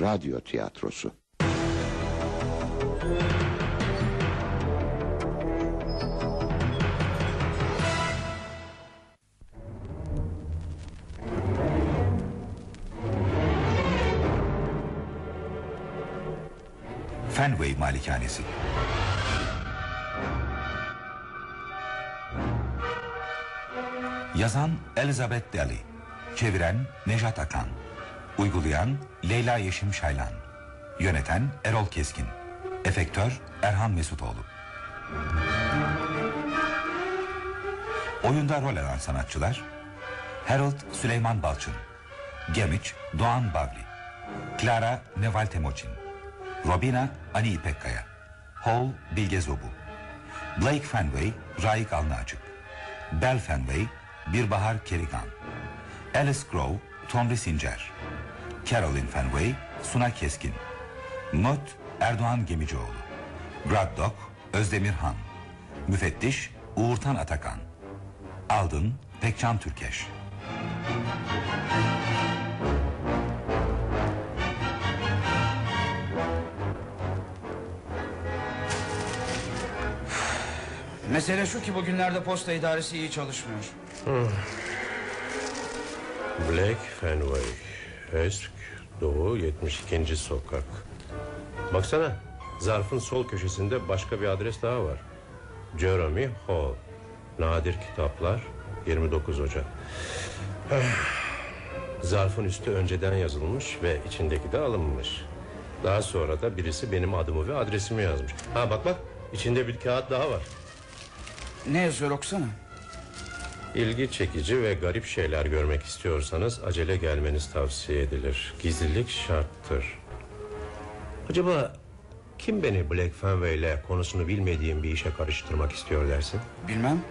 radyo tiyatrosu. Fenway Malikanesi. Yazan Elizabeth Daly, çeviren Nejat Akan, uygulayan Leyla Yeşim Şaylan, yöneten Erol Keskin, efektör Erhan Mesutoğlu. Oyunda rol alan sanatçılar: Harold Süleyman Balçın, Gemiç Doğan Bavli, Clara Neval Temoçin, Robina Ani İpekkaya, Hall Bilge Zobu, Blake Fenway Raik Alnacık, Belle Fenway Birbahar Kerikan, Alice Grove Tomri Sincer, Caroline Fenway Suna Keskin, Mot Erdoğan Gemicioğlu, Braddock Özdemir Han, Müfettiş Uğurtan Atakan, Aldın Pekcan Türkeş. Mesele şu ki bugünlerde posta idaresi iyi çalışmıyor. Blake Fenway, Esk Doğu 72. Sokak. Baksana, zarfın sol köşesinde başka bir adres daha var. Jeremy Hall, Nadir Kitaplar, 29 Ocak. Zarfın üstü önceden yazılmış ve içindeki de alınmış. Daha sonra da birisi benim adımı ve adresimi yazmış. Bak, içinde bir kağıt daha var. Ne yazıyor okusana. İlgi çekici ve garip şeyler görmek istiyorsanız acele gelmeniz tavsiye edilir. Gizlilik şarttır. Acaba kim beni Blake Fenway ile konusunu bilmediğim bir işe karıştırmak istiyor dersin? Bilmem.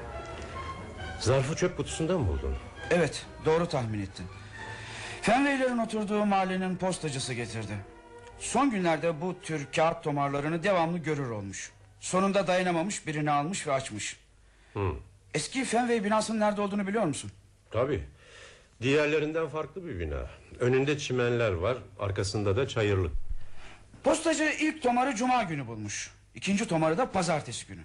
Zarfı çöp kutusunda mı buldun? Evet, doğru tahmin ettin. Fenway'lerin oturduğu mahallenin postacısı getirdi. Son günlerde bu tür kağıt tomarlarını devamlı görür olmuş. Sonunda dayanamamış, birini almış ve açmış. Eski Fenway binasının nerede olduğunu biliyor musun? Tabii. Diğerlerinden farklı bir bina. Önünde çimenler var, arkasında da çayırlık. Postacı ilk tomarı cuma günü bulmuş. İkinci tomarı da pazartesi günü.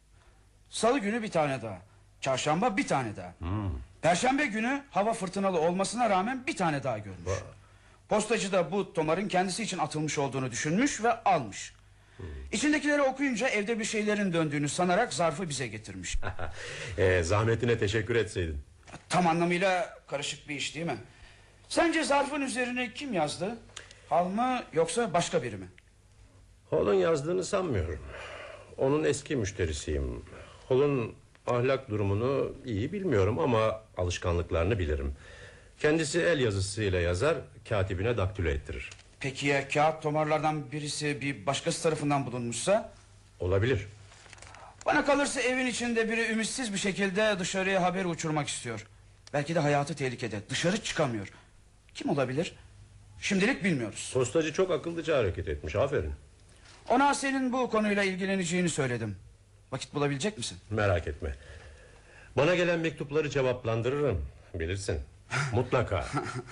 Salı günü bir tane daha. Çarşamba bir tane daha. Perşembe günü hava fırtınalı olmasına rağmen bir tane daha görmüş. Postacı da bu tomarın kendisi için atılmış olduğunu düşünmüş ve almış. İçindekileri okuyunca evde bir şeylerin döndüğünü sanarak zarfı bize getirmiş. Zahmetine teşekkür etseydin. Tam anlamıyla karışık bir iş değil mi? Sence zarfın üzerine kim yazdı? Hal mı yoksa başka biri mi? Hall'un yazdığını sanmıyorum. Onun eski müşterisiyim. Hall'un ahlak durumunu iyi bilmiyorum ama alışkanlıklarını bilirim. Kendisi el yazısıyla yazar, katibine daktilo ettirir. Peki ya kağıt tomarlardan birisi bir başkası tarafından bulunmuşsa? Olabilir. Bana kalırsa evin içinde biri ümitsiz bir şekilde dışarıya haber uçurmak istiyor. Belki de hayatı tehlikede, dışarı çıkamıyor. Kim olabilir? Şimdilik bilmiyoruz. Postacı çok akıllıca hareket etmiş, aferin. Ona senin bu konuyla ilgileneceğini söyledim. Vakit bulabilecek misin? Merak etme. Bana gelen mektupları cevaplandırırım, bilirsin. Mutlaka.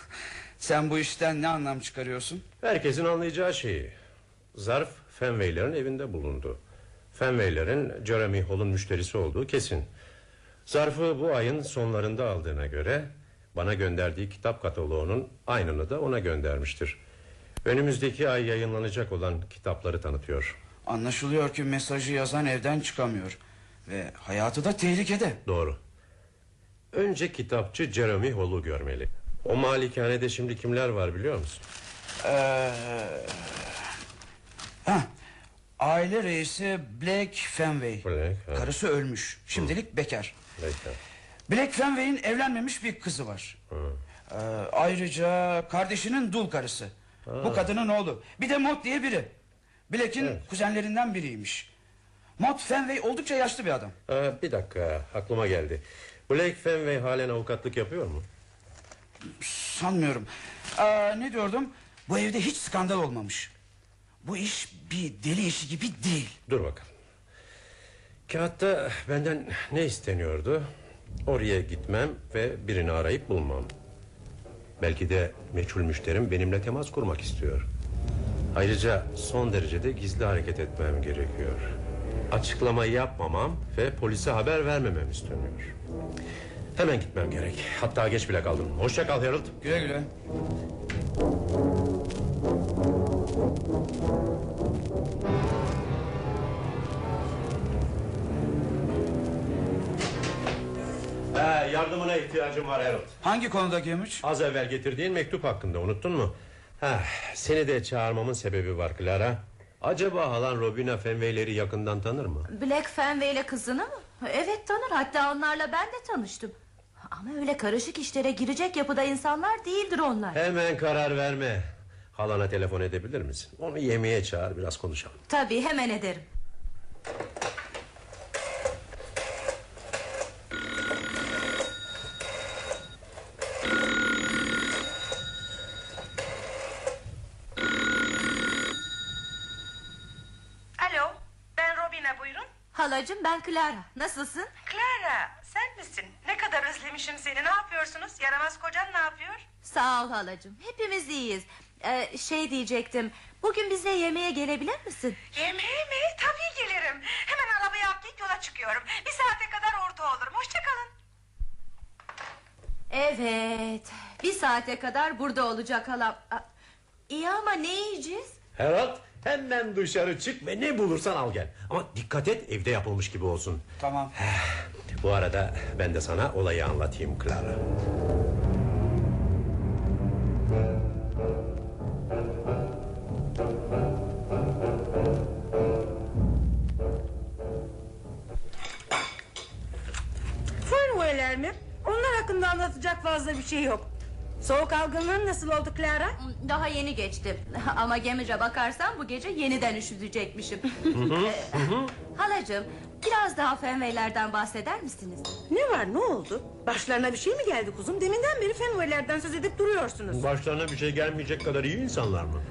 Sen bu işten ne anlam çıkarıyorsun? Herkesin anlayacağı şeyi. Zarf Fenway'lerin evinde bulundu. Fenway'lerin Jeremy Hall'un müşterisi olduğu kesin. Zarfı bu ayın sonlarında aldığına göre bana gönderdiği kitap kataloğunun aynını da ona göndermiştir. Önümüzdeki ay yayınlanacak olan kitapları tanıtıyor. Anlaşılıyor ki mesajı yazan evden çıkamıyor ve hayatı da tehlikede. Doğru. Önce kitapçı Jeremy Hall'u görmeli. O malikanede şimdi kimler var biliyor musun? Aile reisi Blake Fenway. Karısı ölmüş. Şimdilik bekar. Blake Fenway'in evlenmemiş bir kızı var. Ayrıca kardeşinin dul karısı. Bu kadının oğlu. Bir de Mott diye biri. Blake'in kuzenlerinden biriymiş. Mott Fenway oldukça yaşlı bir adam. Bir dakika, aklıma geldi. Blake Fenway halen avukatlık yapıyor mu? Sanmıyorum. Ne diyordum? Bu evde hiç skandal olmamış. Bu iş bir deli işi gibi değil. Dur bakalım. Kağıtta benden ne isteniyordu? Oraya gitmem ve birini arayıp bulmam. Belki de meçhul müşterim benimle temas kurmak istiyor. Ayrıca son derecede gizli hareket etmem gerekiyor. Açıklama yapmamam ve polise haber vermemem isteniyor. Hemen gitmem gerek. Hatta geç bile kaldım. Hoşça kal Harold. Güle güle. Yardımına ihtiyacım var Harold. Hangi konuda Gümüş? Az evvel getirdiğin mektup hakkında, unuttun mu? Seni de çağırmamın sebebi var Clara. Acaba halan Robina Fenway'leri yakından tanır mı? Black Fenway ile kızını mı? Evet tanır, hatta onlarla ben de tanıştım. Ama öyle karışık işlere girecek yapıda insanlar değildir onlar. Hemen karar verme. Halana telefon edebilir misin? Onu yemeğe çağır, biraz konuşalım. Tabii, hemen ederim. Alo, ben Robina, buyurun. Halacığım, ben Clara. Nasılsın? Clara, sen misin? Ne kadar özlemişim seni. Ne yapıyorsunuz? Yaramaz kocan ne yapıyor? Sağ ol halacığım, hepimiz iyiyiz. Şey diyecektim, bugün bize yemeğe gelebilir misin? Yemeğe mi? Tabii gelirim. Hemen arabayı atlayıp yola çıkıyorum. Bir saate kadar orada olurum. Hoşçakalın. Evet, bir saate kadar burada olacak halam. İyi ama ne yiyeceğiz? Harold, hemen dışarı çık ve ne bulursan al gel. Ama dikkat et, evde yapılmış gibi olsun. Tamam. Bu arada ben de sana olayı anlatayım Clara. Fenway'ler mi? Onlar hakkında anlatacak fazla bir şey yok. Soğuk algınlığın nasıl oldu Clara? Daha yeni geçti. Ama gemice bakarsan bu gece yeniden üşütecekmişim. Halacığım, biraz daha Fenway'lerden bahseder misiniz? Ne var, ne oldu? Başlarına bir şey mi geldi kuzum? Deminden beri Fenway'lerden söz edip duruyorsunuz. Başlarına bir şey gelmeyecek kadar iyi insanlar mı?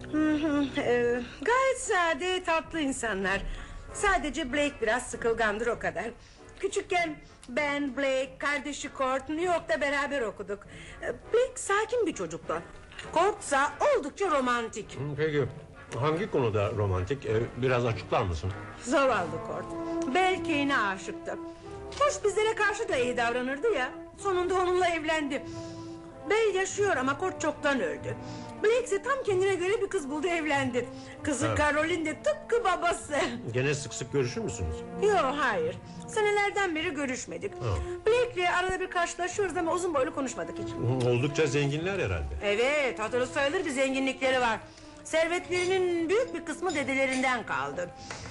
Gayet sade, tatlı insanlar. Sadece Blake biraz sıkılgandır, o kadar. Küçükken ben, Blake, kardeşi Court New York'ta beraber okuduk. Blake sakin bir çocuktu. Court ise oldukça romantik. Peki hangi konuda romantik? Biraz açıklar mısın? Zavallı Court. Belkane'e aşıktı. Hoş bizlere karşı da iyi davranırdı ya. Sonunda onunla evlendi. Bel yaşıyor ama Court çoktan öldü. Blake ise tam kendine göre bir kız buldu, evlendi. Kızı Evet. Caroline de tıpkı babası. Gene sık sık görüşür müsünüz? Yok, hayır. Senelerden beri görüşmedik. Blake'le arada bir karşılaşıyoruz ama uzun boylu konuşmadık hiç. Oldukça zenginler herhalde. Evet, hatırı sayılır bir zenginlikleri var. Servetlerinin büyük bir kısmı dedelerinden kaldı.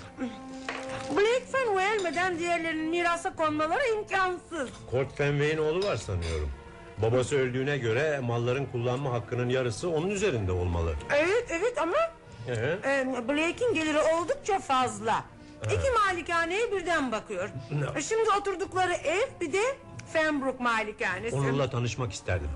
Blake Fenway ölmeden diğerlerinin mirasa konmaları imkansız. Court Fenway'in oğlu var sanıyorum. Babası öldüğüne göre malların kullanma hakkının yarısı onun üzerinde olmalı. Evet ama Blake'in geliri oldukça fazla. İki malikaneye birden bakıyor. Şimdi oturdukları ev, bir de Fenbrook malikanesi. Onunla tanışmak isterdim.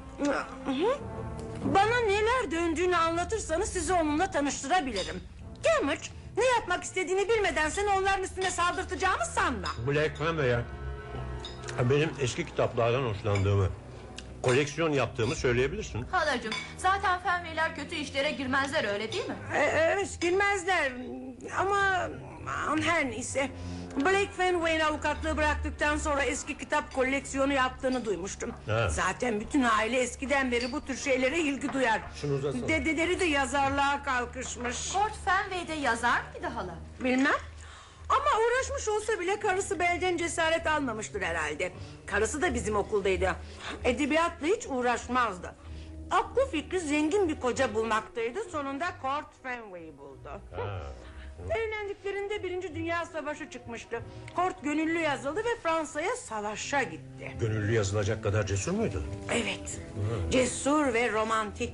Bana neler döndüğünü anlatırsanız sizi onunla tanıştırabilirim. Gambit, ne yapmak istediğini bilmeden seni onların üstüne saldırtacağımı sanma. Black Fenway'e benim eski kitaplardan hoşlandığımı, koleksiyon yaptığımı söyleyebilirsin. Halacığım, zaten Fenway'ler kötü işlere girmezler, öyle değil mi? Evet, bilmezler ama her neyse. Blake Fenway'in avukatlığı bıraktıktan sonra eski kitap koleksiyonu yaptığını duymuştum. Ha. Zaten bütün aile eskiden beri bu tür şeylere ilgi duyar. Şunu uzatsana. Dedeleri de yazarlığa kalkışmış. Court Fenway'de yazar mıydı hala? Bilmem. Ama uğraşmış olsa bile karısı belden cesaret almamıştır herhalde. Karısı da bizim okuldaydı. Edebiyatla hiç uğraşmazdı. Aklı fikri zengin bir koca bulmaktaydı. Sonunda Court Fenway'i buldu. Evlendiklerinde 1. Dünya Savaşı çıkmıştı. Court gönüllü yazıldı ve Fransa'ya savaşa gitti. Gönüllü yazılacak kadar cesur muydu? Evet. Cesur ve romantik.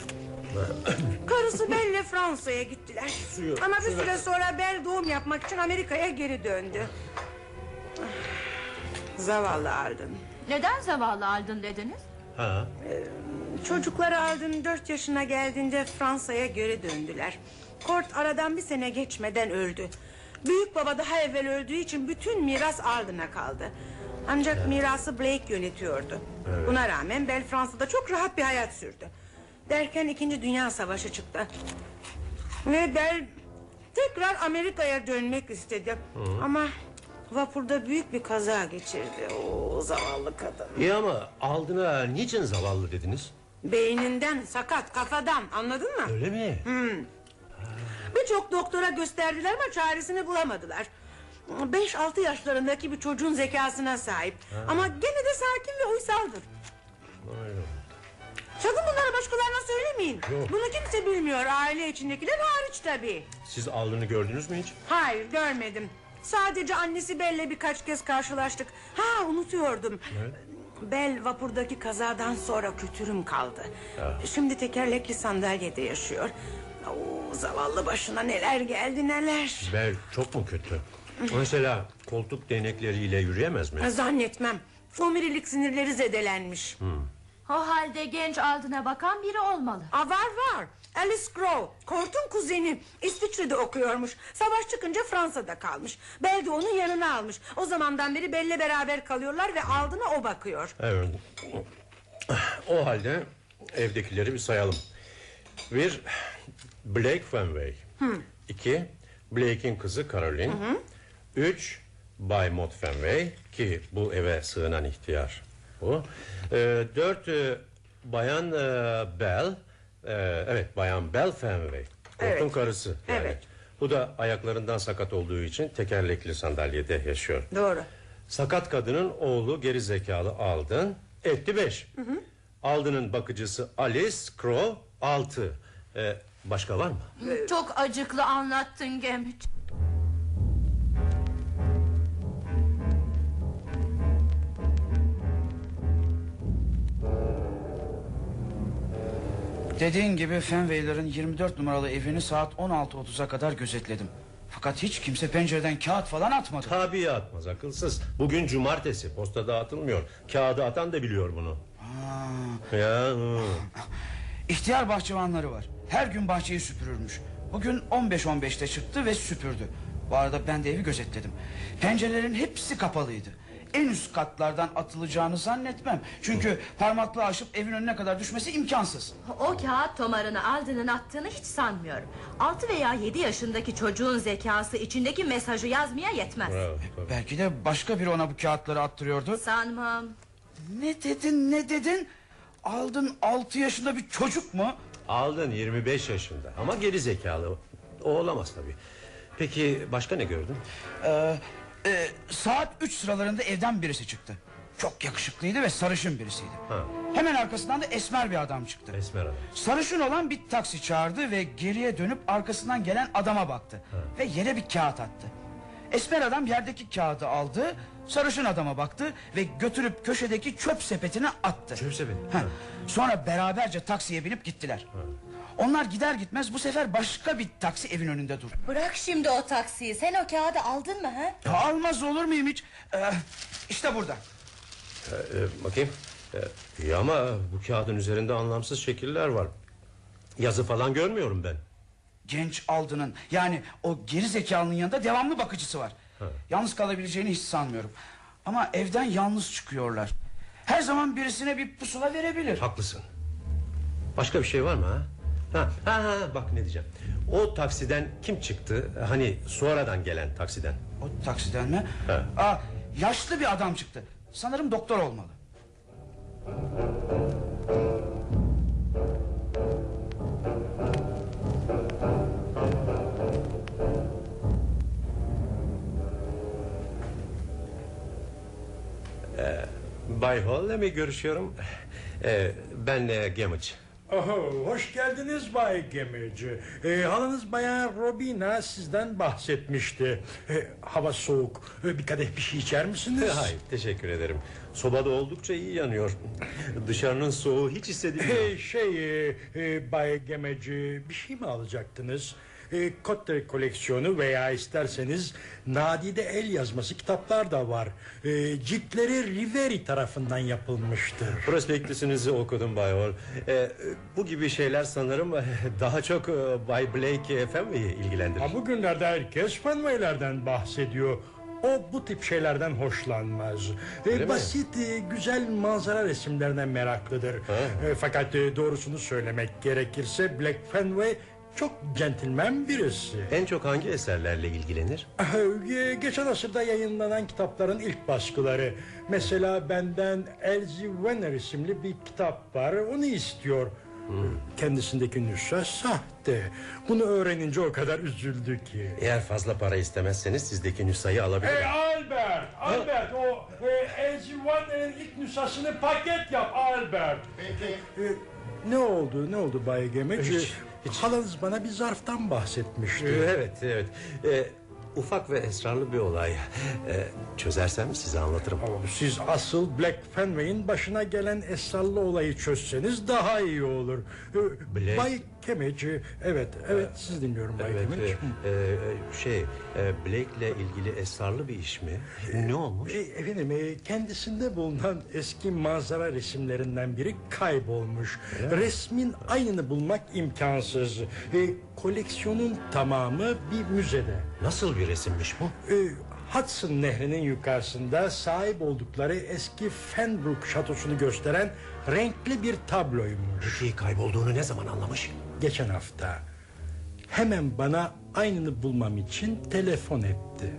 Karısı Belle'le Fransa'ya gittiler. Ama bir süre sonra Belle doğum yapmak için Amerika'ya geri döndü. Zavallı Alden. Neden zavallı Alden dediniz? Çocukları Alden 4 yaşına geldiğinde Fransa'ya geri döndüler. Court aradan bir sene geçmeden öldü. Büyük baba daha evvel öldüğü için bütün miras Alden'a kaldı. Ancak mirası Blake yönetiyordu. Buna rağmen Belle Fransa'da çok rahat bir hayat sürdü. Derken 2. Dünya Savaşı çıktı. Ve Bell tekrar Amerika'ya dönmek istedi. Ama vapurda büyük bir kaza geçirdi. O zavallı kadın. İyi ama Alden'a niçin zavallı dediniz? Beyninden sakat, kafadan, anladın mı? Öyle mi? Birçok doktora gösterdiler ama çaresini bulamadılar. 5-6 yaşlarındaki bir çocuğun zekasına sahip. Ama gene de sakin ve uysaldır. Aynen. Sakın bunları başkalarına söylemeyin. Yok. Bunu kimse bilmiyor, aile içindekiler hariç tabii. Siz Alden'ı gördünüz mü hiç? Hayır, görmedim. Sadece annesi Bell'le birkaç kez karşılaştık. Ha, unutuyordum. Evet. Bell vapurdaki kazadan sonra kötürüm kaldı. Şimdi tekerlekli sandalyede yaşıyor. Oo, zavallı başına neler geldi neler. Bell çok mu kötü? Mesela koltuk değnekleriyle yürüyemez mi? Zannetmem. Omurilik sinirleri zedelenmiş. O halde genç Alden'a bakan biri olmalı. Var. Alice Crowe, Kort'un kuzeni. İsviçre'de okuyormuş. Savaş çıkınca Fransa'da kalmış. Bell de onun yanına almış. O zamandan beri Bell'le beraber kalıyorlar ve Alden'a o bakıyor. Evet. O halde evdekileri bir sayalım. 1. Blake Fenway. 2. Blake'in kızı Caroline. 3. Bay Maud Fenway, ki bu eve sığınan ihtiyar bu. 4. Bayan Bell. Evet, Bayan Bell Fenway. Kork'un Evet. karısı. Yani. Evet. Bu da ayaklarından sakat olduğu için tekerlekli sandalyede yaşıyor. Doğru. Sakat kadının oğlu geri zekalı Alden, etti 5. Alden'ın bakıcısı Alice Crowe 6. Başka var mı? Çok acıklı anlattın Gemüt. Dediğin gibi Fenway'lerin 24 numaralı evini saat 16.30'a kadar gözetledim. Fakat hiç kimse pencereden kağıt falan atmadı. Tabii atmaz, akılsız. Bugün cumartesi, posta dağıtılmıyor. Kağıdı atan da biliyor bunu. Ya. İhtiyar bahçıvanları var. Her gün bahçeyi süpürürmüş. Bugün 15.15'te çıktı ve süpürdü. Bu arada ben de evi gözetledim. Pencerelerin hepsi kapalıydı. En üst katlardan atılacağını zannetmem. Çünkü parmakla aşıp evin önüne kadar düşmesi imkansız. O kağıt tomarını Alden'ın attığını hiç sanmıyorum. 6 veya 7 yaşındaki çocuğun zekası içindeki mesajı yazmaya yetmez. Bravo, tabii. Belki de başka biri ona bu kağıtları attırıyordu. Sanmam. Ne dedin? Aldın 6 yaşında bir çocuk mu? Alden 25 yaşında ama geri zekalı. O olamaz tabii. Peki başka ne gördün? Saat 3 sıralarında evden birisi çıktı. Çok yakışıklıydı ve sarışın birisiydi. Ha. Hemen arkasından da esmer bir adam çıktı. Esmer adam. Sarışın olan bir taksi çağırdı ve geriye dönüp arkasından gelen adama baktı. Ve yere bir kağıt attı. Esmer adam yerdeki kağıdı aldı, sarışın adama baktı ve götürüp köşedeki çöp sepetine attı. Çöp sepeti. Ha. Sonra beraberce taksiye binip gittiler. Onlar gider gitmez bu sefer başka bir taksi evin önünde durdu. Bırak şimdi o taksiyi. Sen o kağıdı aldın mı ha? Ya almaz olur muyum hiç? İşte burada. Bakayım. İyi ama bu kağıdın üzerinde anlamsız şekiller var. Yazı falan görmüyorum ben. Genç Alden'ın, yani o geri zekalının yanında devamlı bakıcısı var. Yalnız kalabileceğini hiç sanmıyorum. Ama evden yalnız çıkıyorlar. Her zaman birisine bir pusula verebilir. Haklısın. Başka bir şey var mı ha? Ha, bak ne diyeceğim. O taksiden kim çıktı? Hani sonradan gelen taksiden. O taksiden mi? Ha. Yaşlı bir adam çıktı. Sanırım doktor olmalı. Bay Hall'le mi görüşüyorum? Ben Gamage. Oho, hoş geldiniz Bay Gemici. Halanız Bayan Robina sizden bahsetmişti. Hava soğuk. Bir kadeh bir şey içer misiniz? Hayır, teşekkür ederim. Sobada oldukça iyi yanıyor. Dışarının soğuğu hiç hissedilmiyor. Bay Gemeci, bir şey mi alacaktınız? Kotte koleksiyonu veya isterseniz nadide el yazması kitaplar da var. Ciltleri Riveri tarafından yapılmıştır. Prospektüsünüzü okudum Bay Hall. Bu gibi şeyler sanırım daha çok Bay Blake Fenway'i ilgilendirir. Ha, bugünlerde herkes Fenway'lerden bahsediyor. O bu tip şeylerden hoşlanmaz. Öyle mi? Basit, güzel manzara resimlerine meraklıdır. Fakat doğrusunu söylemek gerekirse Black Fenway Çok centilmen birisi. En çok hangi eserlerle ilgilenir? Geçen asırda yayınlanan kitapların ilk baskıları. Mesela benden Elsie Venner isimli bir kitap var. Onu istiyor. Kendisindeki nüsha sahte. Bunu öğrenince o kadar üzüldü ki. Eğer fazla para istemezseniz sizdeki nüshayı alabilirim. Albert, o Elsie Venner'in ilk nüshasını paket yap Albert. Peki. Ne oldu Bay Gemek? Halanız bana bir zarftan bahsetmişti. Evet. Ufak ve esrarlı bir olay. Çözersem size anlatırım. Ama siz asıl Black Fenway'in başına gelen esrarlı olayı çözseniz daha iyi olur. Black- Bay Kemeci, evet siz dinliyorum Bay Kemeci. Blake'le ilgili esrarlı bir iş mi? Ne olmuş? Efendim, kendisinde bulunan eski manzara resimlerinden biri kaybolmuş. Resmin aynını bulmak imkansız. Koleksiyonun tamamı bir müzede. Nasıl bir resimmiş bu? Hudson Nehri'nin yukarısında sahip oldukları eski Fenbrook şatosunu gösteren renkli bir tabloymuş. Peki kaybolduğunu ne zaman anlamış? Geçen hafta. Hemen bana aynını bulmam için telefon etti.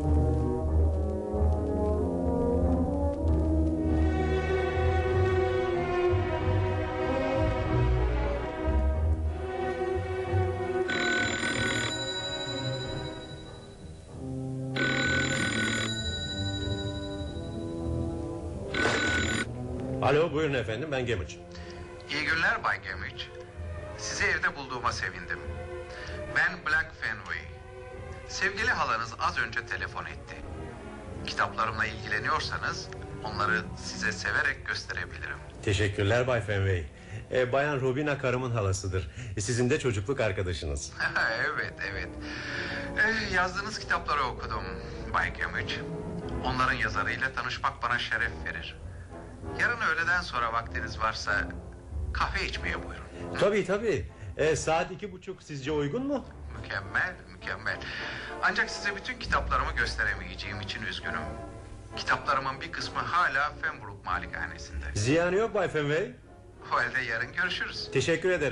Alo, buyurun efendim, ben Gemich. İyi günler Bay Gemich. Sizi evde bulduğuma sevindim. Ben Black Fenway. Sevgili halanız az önce telefon etti. Kitaplarımla ilgileniyorsanız onları size severek gösterebilirim. Teşekkürler Bay Fenway. Bayan Robina karımın halasıdır. Sizin de çocukluk arkadaşınız. Evet. Yazdığınız kitapları okudum Bay Gemich. Onların yazarıyla tanışmak bana şeref verir. Yarın öğleden sonra vaktiniz varsa kahve içmeye buyurun. Tabii. Saat 2:30 sizce uygun mu? Mükemmel. Ancak size bütün kitaplarımı gösteremeyeceğim için üzgünüm. Kitaplarımın bir kısmı hala Fenbrook malikanesinde. Ziyanı yok Bay Fenway. O halde yarın görüşürüz. Teşekkür ederim.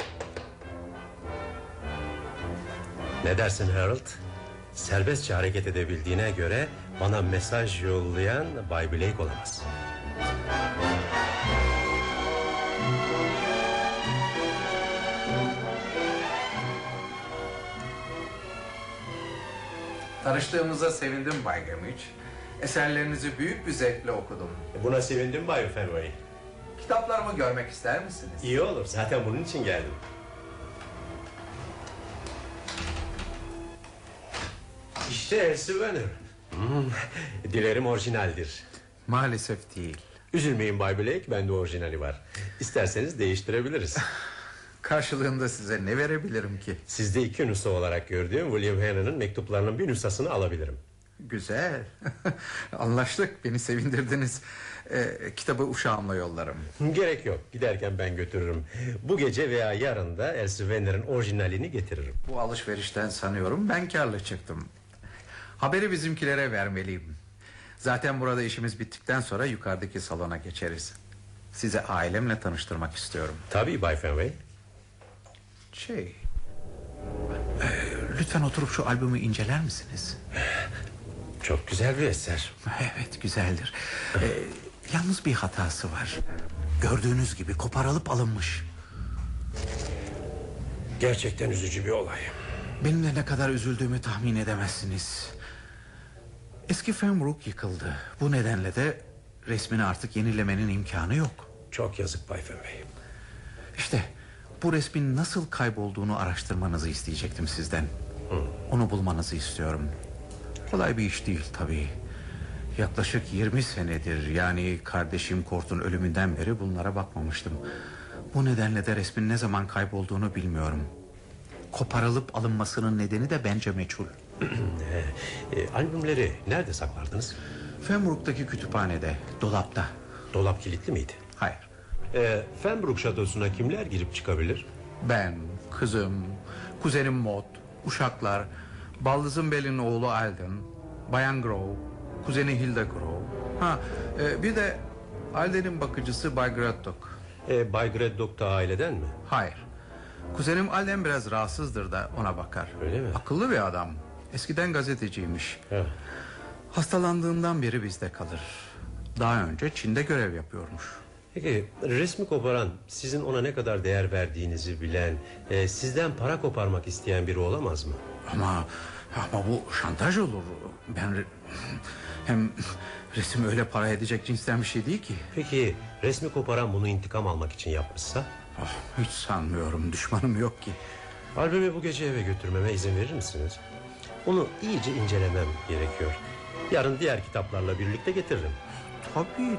Ne dersin Harold? Serbestçe hareket edebildiğine göre bana mesaj yollayan Bay Blake olamaz. Tanıştığımıza sevindim Bay Gemich. Eserlerinizi büyük bir zevkle okudum. Buna sevindim Bay Fenway. Kitaplarımı görmek ister misiniz? İyi olur, zaten bunun için geldim. İşte Elsie Venner. Dilerim orijinaldir. Maalesef değil. Üzülmeyin Bay Blake, bende orijinali var. İsterseniz değiştirebiliriz. Karşılığında size ne verebilirim ki? Sizde 2 nüsha olarak gördüğüm William Hannah'ın mektuplarının bir nüshasını alabilirim. Güzel. Anlaştık, beni sevindirdiniz. Kitabı uşağımla yollarım. Gerek yok, giderken ben götürürüm. Bu gece veya yarın da Elsie Venner'ın orijinalini getiririm. Bu alışverişten sanıyorum ben karlı çıktım. Haberi bizimkilere vermeliyim. Zaten burada işimiz bittikten sonra yukarıdaki salona geçeriz. Size ailemle tanıştırmak istiyorum. Tabii Bay Fenway. Lütfen oturup şu albümü inceler misiniz? Çok güzel bir eser. Evet, güzeldir. Yalnız bir hatası var. Gördüğünüz gibi koparılıp alınmış. Gerçekten üzücü bir olay. Benim de ne kadar üzüldüğümü tahmin edemezsiniz. Eski Fenbrook yıkıldı. Bu nedenle de resmini artık yenilemenin imkanı yok. Çok yazık Bay Fenway. İşte bu resmin nasıl kaybolduğunu araştırmanızı isteyecektim sizden. Onu bulmanızı istiyorum. Kolay bir iş değil tabii. Yaklaşık 20 senedir, yani kardeşim Kort'un ölümünden beri bunlara bakmamıştım. Bu nedenle de resmin ne zaman kaybolduğunu bilmiyorum. Koparılıp alınmasının nedeni de bence meçhul. Albümleri nerede saklardınız? Fenbrook'taki kütüphanede, dolapta. Dolap kilitli miydi? Hayır. Fenbrook şatosuna kimler girip çıkabilir? Ben, kızım, kuzenim Maud, uşaklar, baldızım Bell'in oğlu Alden, Bayan Grove, kuzeni Hilda Grove. Bir de Alden'in bakıcısı Bay Graddock. Bay Graddock da aileden mi? Hayır. Kuzenim Alden biraz rahatsızdır da ona bakar. Öyle mi? Akıllı bir adam. Eskiden gazeteciymiş. Evet. Hastalandığından beri bizde kalır. Daha önce Çin'de görev yapıyormuş. Peki resmi koparan, sizin ona ne kadar değer verdiğinizi bilen, sizden para koparmak isteyen biri olamaz mı? Ama bu şantaj olur. Hem resim öyle para edecek cinsten bir şey değil ki. Peki resmi koparan bunu intikam almak için yapmışsa? Hiç sanmıyorum, düşmanım yok ki. Albümü bu gece eve götürmeme izin verir misiniz? Onu iyice incelemem gerekiyor. Yarın diğer kitaplarla birlikte getiririm. Tabii.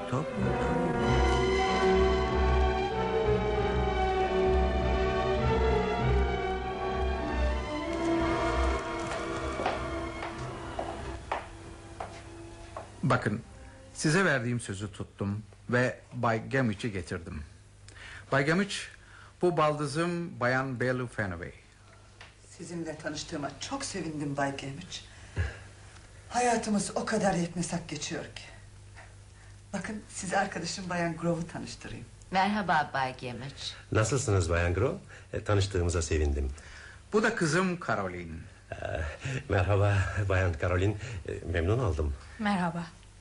Bakın, size verdiğim sözü tuttum ve Bay Gamich'i getirdim. Bay Gamich, bu baldızım Bayan Belle Fenway. Sizinle tanıştığıma çok sevindim Bay Gamich. Hayatımız o kadar yeknesak geçiyor ki. Bakın size arkadaşım Bayan Grove'u tanıştırayım. Merhaba Bay Gamich. Nasılsınız Bayan Grove? Tanıştığımıza sevindim. Bu da kızım Caroline. Merhaba Bayan Caroline, memnun oldum. Merhaba.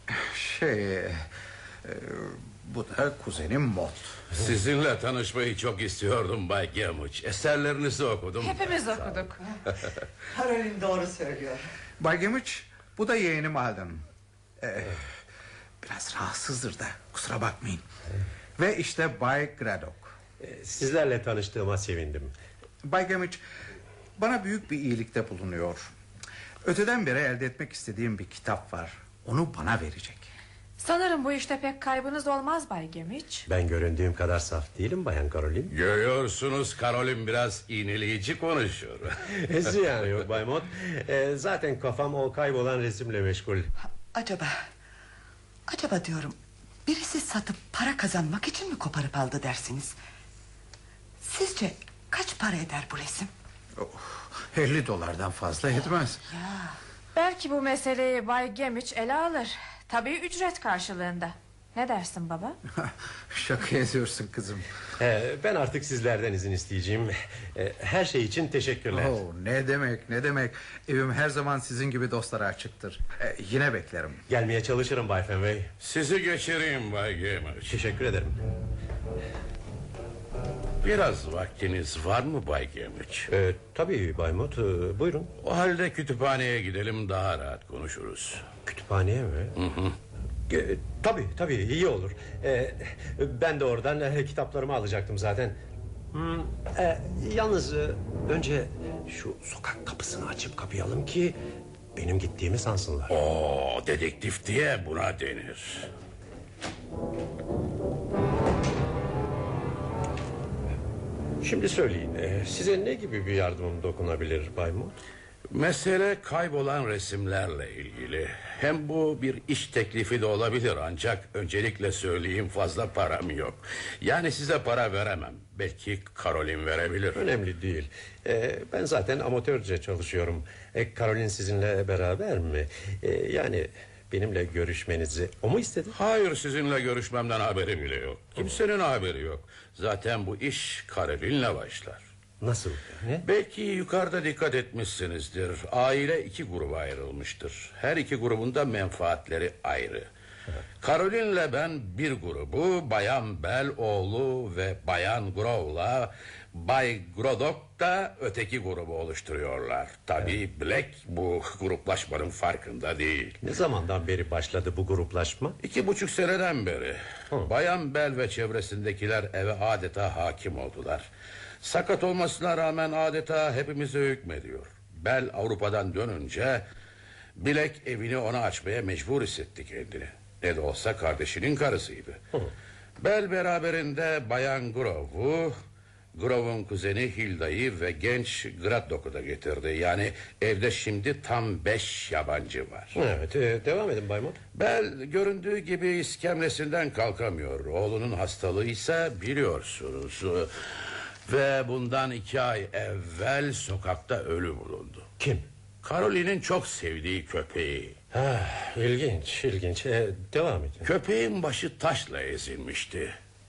Bu da kuzenim Mott. Sizinle tanışmayı çok istiyordum Bay Gamich. Eserlerinizi okudum. Hepimiz okuduk. Caroline doğru söylüyor. Bay Gamich, bu da yeğenim Alden. Biraz rahatsızdır da kusura bakmayın. Ve işte Bay Graddock. Sizlerle tanıştığıma sevindim. Bay Gamich, bana büyük bir iyilikte bulunuyor. Öteden beri elde etmek istediğim bir kitap var. Onu bana verecek. Sanırım bu işte pek kaybınız olmaz Bay Gamich. Ben göründüğüm kadar saf değilim Bayan Caroline. Görüyorsunuz Caroline biraz iğneleyici konuşuyor. Ziyan yok Bay Mott. Zaten kafam o kaybolan resimle meşgul. Acaba diyorum, birisi satıp para kazanmak için mi koparıp aldı dersiniz? Sizce kaç para eder bu resim? $50 fazla etmez. Belki bu meseleyi Bay Gamich ele alır. Tabii ücret karşılığında. Ne dersin baba? Şaka ediyorsun kızım. Ben artık sizlerden izin isteyeceğim. Her şey için teşekkürler. Ne demek. Evim her zaman sizin gibi dostlara açıktır. Yine beklerim. Gelmeye çalışırım Bay Fenway. Sizi geçireyim Bay Gamich. Teşekkür ederim. Biraz vaktiniz var mı Bay Gamich? Tabii Bay Mott, buyurun. O halde kütüphaneye gidelim, daha rahat konuşuruz. Kütüphaneye mi? Hı. Tabii iyi olur. Ben de oradan kitaplarımı alacaktım zaten. Yalnız önce şu sokak kapısını açıp kapayalım ki benim gittiğimi sansınlar. Dedektif diye buna denir. Şimdi söyleyin, size ne gibi bir yardımım dokunabilir Bay Mott? Mesele kaybolan resimlerle ilgili. Hem bu bir iş teklifi de olabilir, ancak öncelikle söyleyeyim, fazla param yok. Yani size para veremem. Belki Caroline verebilir. Önemli değil. Ben zaten amatörce çalışıyorum. Caroline sizinle beraber mi? Yani benimle görüşmenizi o mu istedi? Hayır, sizinle görüşmemden haberi bile yok. Kimsenin haberi yok. Zaten bu iş Caroline'le başlar. Nasıl? Ne? Belki yukarıda dikkat etmişsinizdir. Aile 2 gruba ayrılmıştır. Her 2 grubun da menfaatleri ayrı. Caroline'le ben bir grubu, Bayan Bell oğlu ve Bayan Grove'la Bay Graddock da öteki grubu oluşturuyorlar. Tabii Black bu gruplaşmanın farkında değil. Ne zamandan beri başladı bu gruplaşma? 2,5 seneden beri. Bayan Bell ve çevresindekiler eve adeta hakim oldular. Sakat olmasına rağmen adeta hepimize hükmediyor. Bell Avrupa'dan dönünce Black evini ona açmaya mecbur hissetti kendini. Ne de olsa kardeşinin karısıydı. Bell beraberinde Bayan Grove'u, Grove'un kuzeni Hilda'yı ve genç Graddock'u da getirdi. Yani evde şimdi tam 5 yabancı var. Evet, devam edin Bay Mott. Bell göründüğü gibi iskemlesinden kalkamıyor. Oğlunun hastalığı ise biliyorsunuz. Ve bundan 2 ay evvel sokakta ölü bulundu. Kim? Caroline'in çok sevdiği köpeği. İlginç. Devam edin. Köpeğin başı taşla ezilmişti.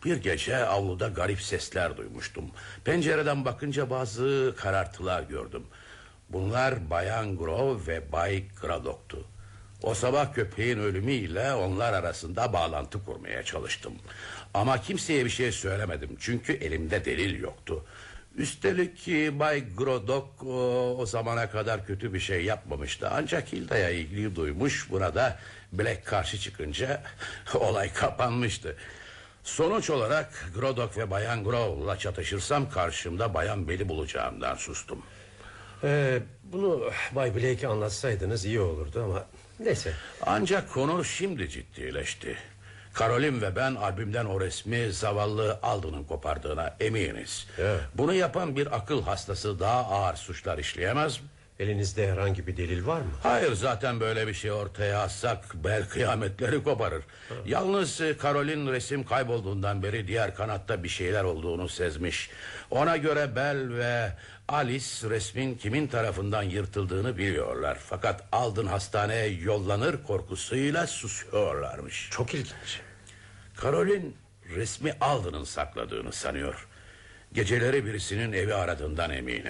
Bir gece avluda garip sesler duymuştum. Pencereden bakınca bazı karartılar gördüm. Bunlar Bayan Grove ve Bay Graddock'tu. O sabah köpeğin ölümüyle onlar arasında bağlantı kurmaya çalıştım. Ama kimseye bir şey söylemedim. Çünkü elimde delil yoktu. Üstelik Bay Graddock o zamana kadar kötü bir şey yapmamıştı. Ancak Hilda'ya ilgi duymuş. Burada Black karşı çıkınca olay kapanmıştı. Sonuç olarak Graddock ve Bayan Grove'la çatışırsam karşımda Bayan Bell'i bulacağımdan sustum. Bunu Bay Blake'e anlatsaydınız iyi olurdu ama neyse. Ancak konu şimdi ciddileşti. Caroline ve ben albümden o resmi zavallı Alden'ın kopardığına eminiz. Evet. Bunu yapan bir akıl hastası daha ağır suçlar işleyemez mi? Elinizde herhangi bir delil var mı? Hayır, zaten böyle bir şey ortaya atsak bel kıyametleri koparır. Yalnız Caroline resim kaybolduğundan beri diğer kanatta bir şeyler olduğunu sezmiş. Ona göre Bel ve Alice resmin kimin tarafından yırtıldığını biliyorlar. Fakat Alden hastaneye yollanır korkusuyla susuyorlarmış. Çok ilginç. Caroline resmi Alden'ın sakladığını sanıyor. Geceleri birisinin evi aradığından eminim.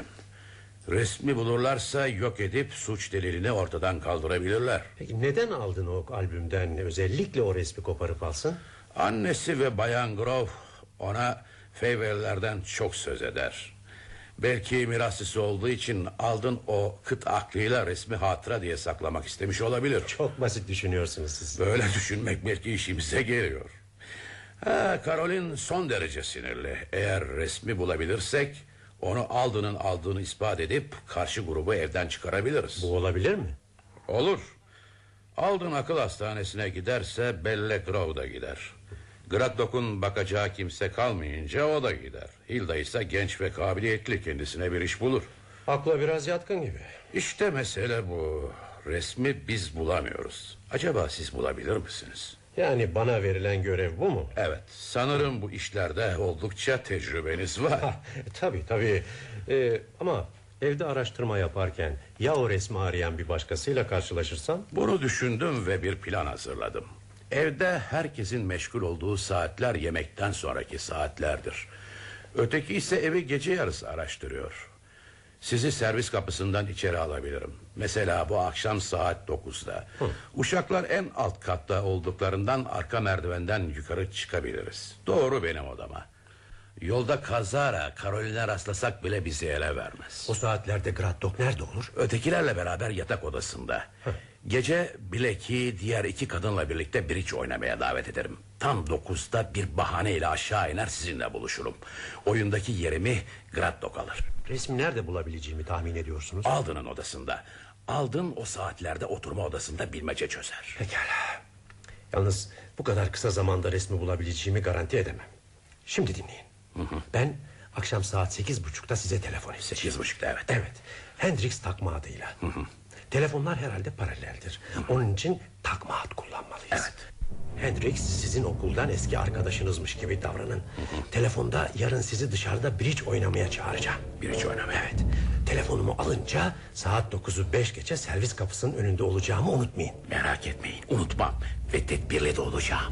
Resmi bulurlarsa yok edip suç delilini ortadan kaldırabilirler. Peki neden aldın o albümden özellikle o resmi koparıp alsın? Annesi ve Bayan Grove ona Feyvellerden çok söz eder. Belki mirasçısı olduğu için Alden o kıt aklıyla resmi hatıra diye saklamak istemiş olabilir. Çok basit düşünüyorsunuz siz. Böyle düşünmek belki işimize geliyor. Caroline son derece sinirli. Eğer resmi bulabilirsek onu Alden'ın aldığını ispat edip karşı grubu evden çıkarabiliriz. Bu olabilir mi? Olur. Alden akıl hastanesine giderse Belle Grove da gider. Graddock'un bakacağı kimse kalmayınca o da gider. Hilda ise genç ve kabiliyetli, kendisine bir iş bulur. Akla biraz yatkın gibi. İşte mesele bu. Resmi biz bulamıyoruz. Acaba siz bulabilir misiniz? Yani bana verilen görev bu mu? Evet, sanırım bu işlerde oldukça tecrübeniz var. Tabii. Ama evde araştırma yaparken ya o resmi arayan bir başkasıyla karşılaşırsam? Bunu düşündüm ve bir plan hazırladım. Evde herkesin meşgul olduğu saatler yemekten sonraki saatlerdir. Öteki ise evi gece yarısı araştırıyor. Sizi servis kapısından içeri alabilirim. Mesela bu akşam saat 9'da. Uşaklar en alt katta olduklarından arka merdivenden yukarı çıkabiliriz. Doğru benim odama. Yolda kazara Caroline'e rastlasak bile bizi ele vermez. O saatlerde Graddock nerede olur? Ötekilerle beraber yatak odasında. Gece Blake'i diğer iki kadınla birlikte bridge oynamaya davet ederim. Tam 9'da bir bahaneyle aşağı iner, sizinle buluşurum. Oyundaki yerimi Graddock alır. Resmi nerede bulabileceğimi tahmin ediyorsunuz? Alden'ın odasında. Alden o saatlerde oturma odasında bilmece çözer. Pekala. Yalnız bu kadar kısa zamanda resmi bulabileceğimi garanti edemem. Şimdi dinleyin. Ben akşam saat 8.30'da size telefon edeceğim. 8.30'da evet. Evet. Hendrix takma adıyla. Telefonlar herhalde paraleldir. Onun için takma ad kullanmalıyız. Evet. Hendrix sizin okuldan eski arkadaşınızmış gibi davranın. Telefonda yarın sizi dışarıda bridge oynamaya çağıracağım. Bridge oynamaya. Evet. Telefonumu alınca saat 9'u 5 geçe servis kapısının önünde olacağımı unutmayın. Merak etmeyin, unutmam ve tedbirli de olacağım.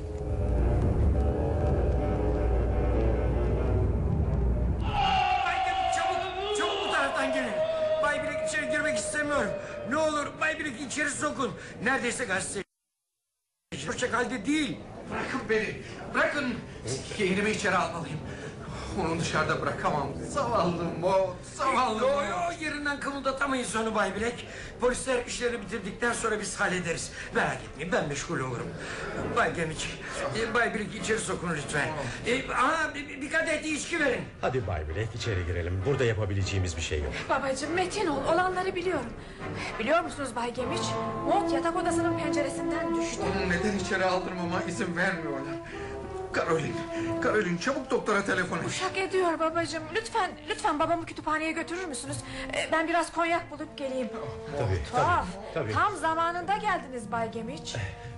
Çabuk bu taraftan gelin. Bay Bilek içeri girmek istemiyorum. Ne olur Bay Bilek içeri sokun. Neredeyse gazete. Hoşçak halde değil. Bırakın beni. Bırakın. Yeğenimi içeri almalıyım. Onu dışarıda bırakamam. Zavallım o. Zavallım o. Yerinden kımıldatamayız onu Bay Bilek. Polisler işleri bitirdikten sonra biz hallederiz. Merak etmeyin, ben meşgul olurum. Bay Gemici, Bay Bilek içeri sokun lütfen. Bir kadeh içki verin. Hadi Bay Bilek içeri girelim. Burada yapabileceğimiz bir şey yok. Babacığım metin ol, olanları biliyorum. Biliyor musunuz Bay Gemiç? Mort yatak odasının penceresinden düştü. Onu neden içeri aldırmama izin vermiyorlar? Caroline çabuk doktora telefon et. Uşak ediyor babacığım. Lütfen babamı kütüphaneye götürür müsünüz? Ben biraz konyak bulup geleyim. Tuhaf. Tabii. Tam zamanında geldiniz Bay Gemiç.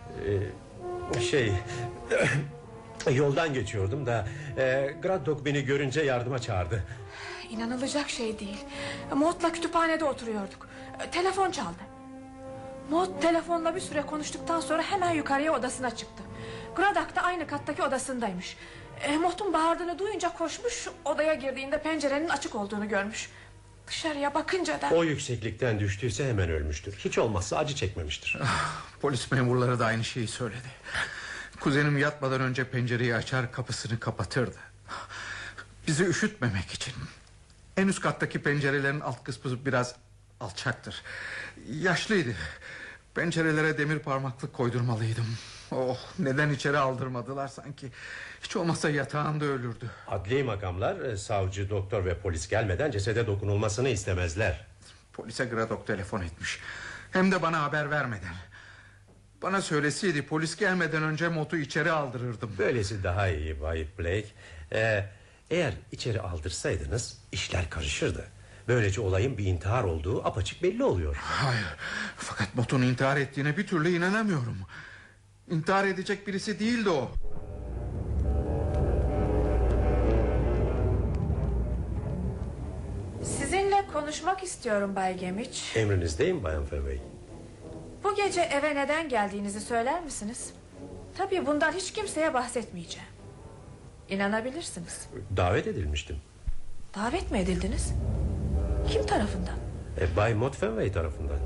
Yoldan geçiyordum da Graddock beni görünce yardıma çağırdı. İnanılacak şey değil. Mort'la kütüphanede oturuyorduk. Telefon çaldı. Mort telefonla bir süre konuştuktan sonra hemen yukarıya odasına çıktı. Gradak da aynı kattaki odasındaymış. Mott'un bağırdığını duyunca koşmuş, odaya girdiğinde pencerenin açık olduğunu görmüş. Dışarıya bakınca da... O yükseklikten düştüyse hemen ölmüştür. Hiç olmazsa acı çekmemiştir. Polis memurları da aynı şeyi söyledi. Kuzenim yatmadan önce pencereyi açar, kapısını kapatırdı. Bizi üşütmemek için. En üst kattaki pencerelerin alt kısmı biraz alçaktır. Yaşlıydı. Pencerelere demir parmaklık koydurmalıydım. Oh, neden içeri aldırmadılar sanki. Hiç olmazsa yatağında ölürdü. Adli makamlar savcı, doktor ve polis gelmeden cesede dokunulmasını istemezler. Polise Gradok telefon etmiş. Hem de bana haber vermeden. Bana söyleseydi polis gelmeden önce Mott'u içeri aldırırdım. Böylesi daha iyi Bay Blake. Eğer içeri aldırsaydınız işler karışırdı. Böylece olayın bir intihar olduğu apaçık belli oluyor. Hayır, fakat Mott'un intihar ettiğine bir türlü inanamıyorum. İntihar edecek birisi değildi o. Sizinle konuşmak istiyorum Bay Gemiç. Emrinizdeyim Bayan Fenway. Bu gece eve neden geldiğinizi söyler misiniz? Tabii bundan hiç kimseye bahsetmeyeceğim. İnanabilirsiniz. Davet edilmiştim. Davet mi edildiniz? Kim tarafından? Bay Mott Fenway tarafından.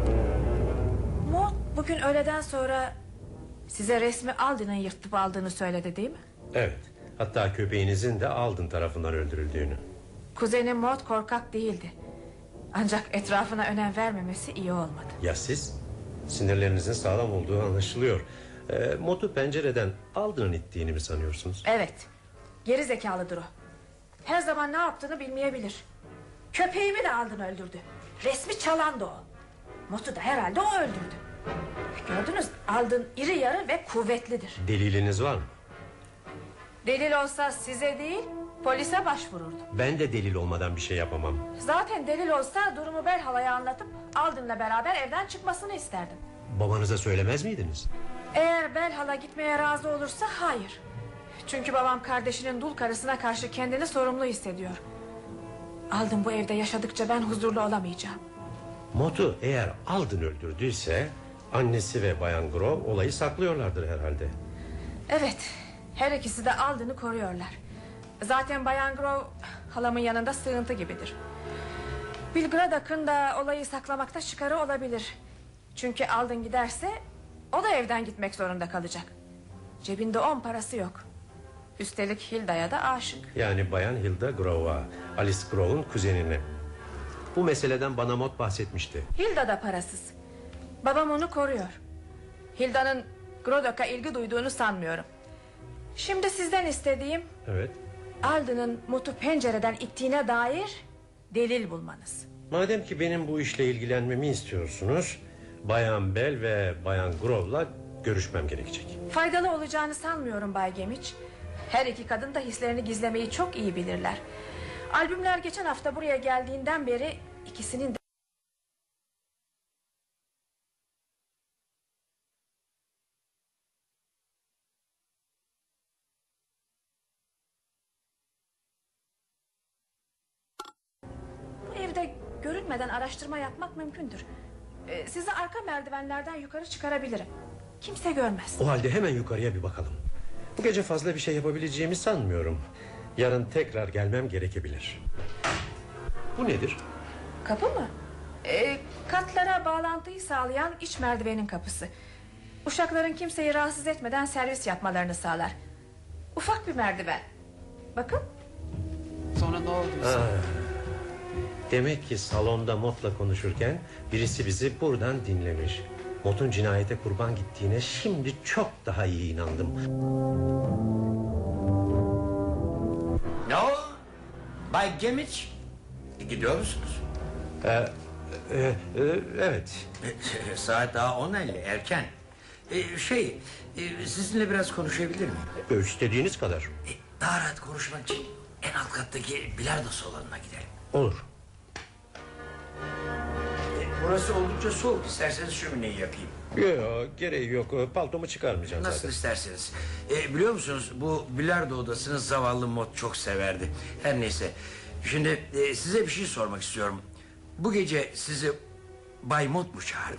Mott bugün öğleden sonra size resmi Alden'ın yırtıp aldığını söyledi değil mi? Evet. Hatta köpeğinizin de Alden tarafından öldürüldüğünü. Kuzenim Mott korkak değildi. Ancak etrafına önem vermemesi iyi olmadı. Ya siz? Sinirlerinizin sağlam olduğu anlaşılıyor. Mott'u pencereden Alden'ın ittiğini mi sanıyorsunuz? Evet. Geri zekalıdır o. Her zaman ne yaptığını bilmeyebilir. Köpeğimi de Alden öldürdü. Resmi çalan da o. Mott'u da herhalde o öldürdü. Gördünüz, Alden iri yarı ve kuvvetlidir. Deliliniz var mı? Delil olsa size değil, polise başvururdum. Ben de delil olmadan bir şey yapamam. Zaten delil olsa durumu Belhala'ya anlatıp Alden'la beraber evden çıkmasını isterdim. Babanıza söylemez miydiniz? Eğer Belhala gitmeye razı olursa hayır. Çünkü babam kardeşinin dul karısına karşı kendini sorumlu hissediyor. Alden bu evde yaşadıkça ben huzurlu olamayacağım. Mott'u eğer Alden öldürdüyse annesi ve Bayan Grove olayı saklıyorlardır herhalde. Evet, her ikisi de Alden'ı koruyorlar. Zaten Bayan Grove halamın yanında sığıntı gibidir. Bill Graddock'ın da olayı saklamakta çıkarı olabilir. Çünkü Alden giderse o da evden gitmek zorunda kalacak. Cebinde 10 parası yok. Üstelik Hilda'ya da aşık. Yani Bayan Hilda Grove'a, Alice Grove'un kuzenine. Bu meseleden bana Mott bahsetmişti. Hilda da parasız. Babam onu koruyor. Hilda'nın Graddock'a ilgi duyduğunu sanmıyorum. Şimdi sizden istediğim... Evet. Alden'ın Mott'u pencereden ittiğine dair delil bulmanız. Madem ki benim bu işle ilgilenmemi istiyorsunuz, Bayan Bell ve Bayan Grove'la görüşmem gerekecek. Faydalı olacağını sanmıyorum Bay Gemiç. Her iki kadın da hislerini gizlemeyi çok iyi bilirler. Albümler geçen hafta buraya geldiğinden beri ikisinin de... Bu evde görünmeden araştırma yapmak mümkündür. Sizi arka merdivenlerden yukarı çıkarabilirim. Kimse görmez. O halde hemen yukarıya bir bakalım. Bu gece fazla bir şey yapabileceğimi sanmıyorum. Yarın tekrar gelmem gerekebilir. Bu nedir? Kapı mı? Katlara bağlantıyı sağlayan iç merdivenin kapısı. Uşakların kimseyi rahatsız etmeden servis yapmalarını sağlar. Ufak bir merdiven. Bakın. Sonra ne oldu? Demek ki salonda Mott'la konuşurken birisi bizi buradan dinlemiş. Mott'un cinayete kurban gittiğine şimdi çok daha iyi inandım. Ne o? Bay Gemiç, gidiyor musunuz? Evet. Saat daha 10:50, erken. Sizinle biraz konuşabilir miyim? İstediğiniz kadar. Daha rahat konuşmak için en alt kattaki bilardo salonuna gidelim. Olur. Burası oldukça soğuk, isterseniz şömineyi yapayım. Yok, gereği yok. Paltomu çıkarmayacağım Nasıl zaten. isterseniz. Biliyor musunuz, bu bilardo odasını zavallı Mott çok severdi. Her neyse. Şimdi size bir şey sormak istiyorum. Bu gece sizi Bay Mott mu çağırdı?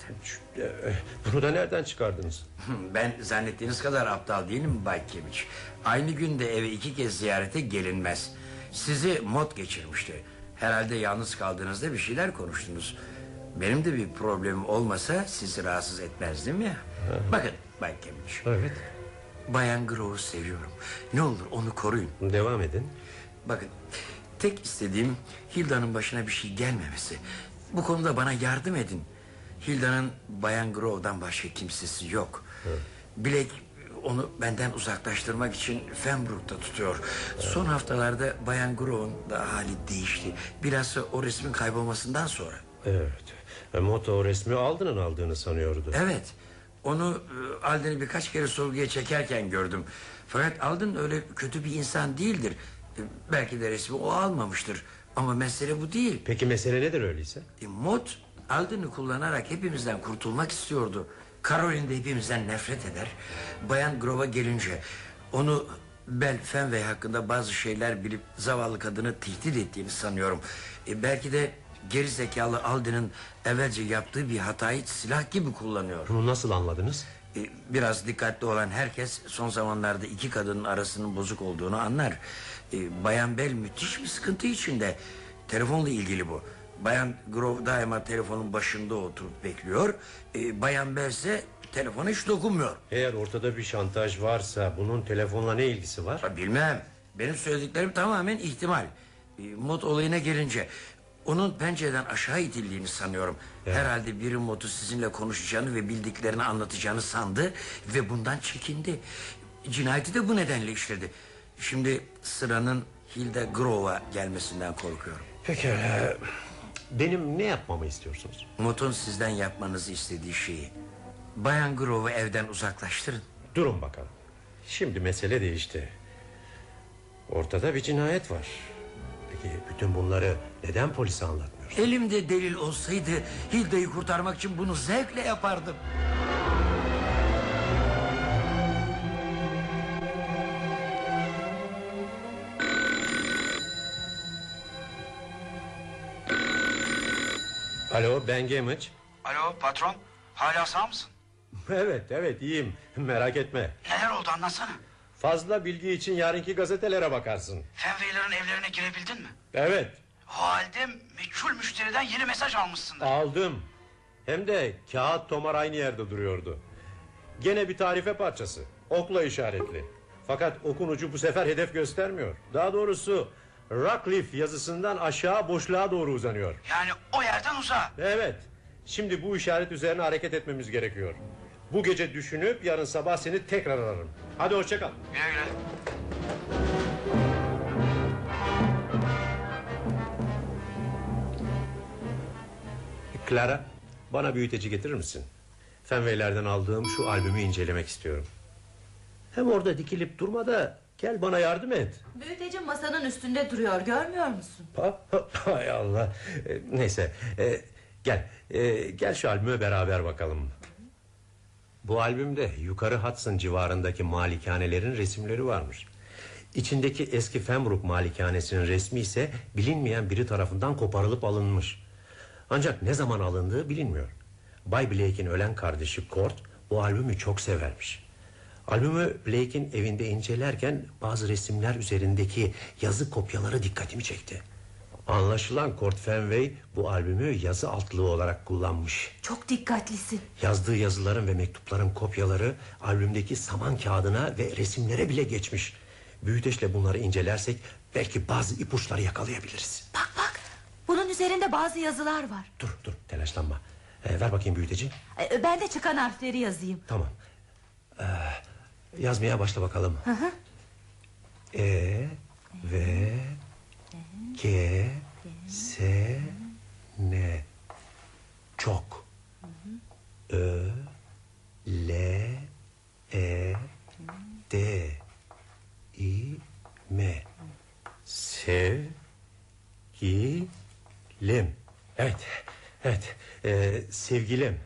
Bunu da nereden çıkardınız? Ben zannettiğiniz kadar aptal değilim Bay Kemitch. Aynı günde eve 2 kez ziyarete gelinmez. Sizi Mott geçirmişti. Herhalde yalnız kaldığınızda bir şeyler konuştunuz. Benim de bir problemim olmasa sizi rahatsız etmezdim ya. Bakın Bay Kemitch. Evet. Bayan Grove'u seviyorum. Ne olur onu koruyun. Devam edin. Bakın, tek istediğim Hilda'nın başına bir şey gelmemesi. Bu konuda bana yardım edin. Hilda'nın Bayan Grove'dan başka kimsesi yok. Blake onu benden uzaklaştırmak için Fenbrook'ta tutuyor. Son haftalarda Bayan Grove'un da hali değişti. Bilhassa o resmin kaybolmasından sonra. Evet. Mott o resmi Alden'ın aldığını sanıyordu. Evet. Onu Alden'i birkaç kere sorguya çekerken gördüm. Fakat Alden öyle kötü bir insan değildir. Belki de resmi o almamıştır. Ama mesele bu değil. Peki mesele nedir öyleyse? Mott Alden'i kullanarak hepimizden kurtulmak istiyordu. Caroline de hepimizden nefret eder. Bayan Grove'a gelince onu Belle Fenway hakkında bazı şeyler bilip zavallı kadını tehdit ettiğini sanıyorum. Belki de geri zekalı Alden'in evvelce yaptığı bir hatayı silah gibi kullanıyor. Bunu nasıl anladınız? Biraz dikkatli olan herkes son zamanlarda 2 kadının arasının bozuk olduğunu anlar. Bayan Bell müthiş bir sıkıntı içinde. Telefonla ilgili bu. Bayan Grove daima telefonun başında oturup bekliyor. Bayan Bell ise telefona hiç dokunmuyor. Eğer ortada bir şantaj varsa bunun telefonla ne ilgisi var? Bilmem. Benim söylediklerim tamamen ihtimal. Mott olayına gelince onun pencereden aşağı itildiğini sanıyorum. Evet. Herhalde biri Mott'u sizinle konuşacağını ve bildiklerini anlatacağını sandı ve bundan çekindi. Cinayeti de bu nedenle işledi. Şimdi sıranın Hilda Grove'a gelmesinden korkuyorum. Pekala. Benim ne yapmamı istiyorsunuz? Mott'un sizden yapmanızı istediği şeyi. Bayan Grove'u evden uzaklaştırın. Durun bakalım. Şimdi mesele değişti. Ortada bir cinayet var. Peki bütün bunları neden polise anlatmıyorsun? Elimde delil olsaydı Hilda'yı kurtarmak için bunu zevkle yapardım. Alo, ben Gamage. Alo patron, hala sağ mısın? Evet iyiyim, merak etme. Neler oldu anlatsana. Fazla bilgi için yarınki gazetelere bakarsın. Fenway'lerin evlerine girebildin mi? Evet. O halde meçhul müşteriden yeni mesaj almışsındır. Aldım. Hem de kağıt tomar aynı yerde duruyordu. Gene bir tarife parçası. Okla işaretli. Fakat okun ucu bu sefer hedef göstermiyor. Daha doğrusu Rockcliffe yazısından aşağı boşluğa doğru uzanıyor. Yani o yerden uzağa. Evet. Şimdi bu işaret üzerine hareket etmemiz gerekiyor. Bu gece düşünüp yarın sabah seni tekrar ararım. Hadi hoşça kal. Güle güle. Clara, bana büyüteci getirir misin? Fenway'lerden aldığım şu albümü incelemek istiyorum. Hem orada dikilip durma da gel bana yardım et. Büyüteci masanın üstünde duruyor, görmüyor musun? Hay Allah. Neyse, gel şu albüme beraber bakalım. Bu albümde yukarı Hudson civarındaki malikanelerin resimleri varmış. İçindeki eski Fenbrook malikanesinin resmi ise bilinmeyen biri tarafından koparılıp alınmış. Ancak ne zaman alındığı bilinmiyor. Bay Blake'in ölen kardeşi Court bu albümü çok severmiş. Albümü Blake'in evinde incelerken bazı resimler üzerindeki yazı kopyaları dikkatimi çekti. Anlaşılan Court Fenway bu albümü yazı altlığı olarak kullanmış. Çok dikkatlisin. Yazdığı yazıların ve mektupların kopyaları albümdeki saman kağıdına ve resimlere bile geçmiş. Büyüteçle bunları incelersek belki bazı ipuçları yakalayabiliriz. Bak, bunun üzerinde bazı yazılar var. Dur telaşlanma. Ver bakayım büyüteci. Ben de çıkan harfleri yazayım. Tamam. Yazmaya başla bakalım. Hı. E V G S N çok. Ö L E D İ M Sevgilim. Evet. Sevgilim.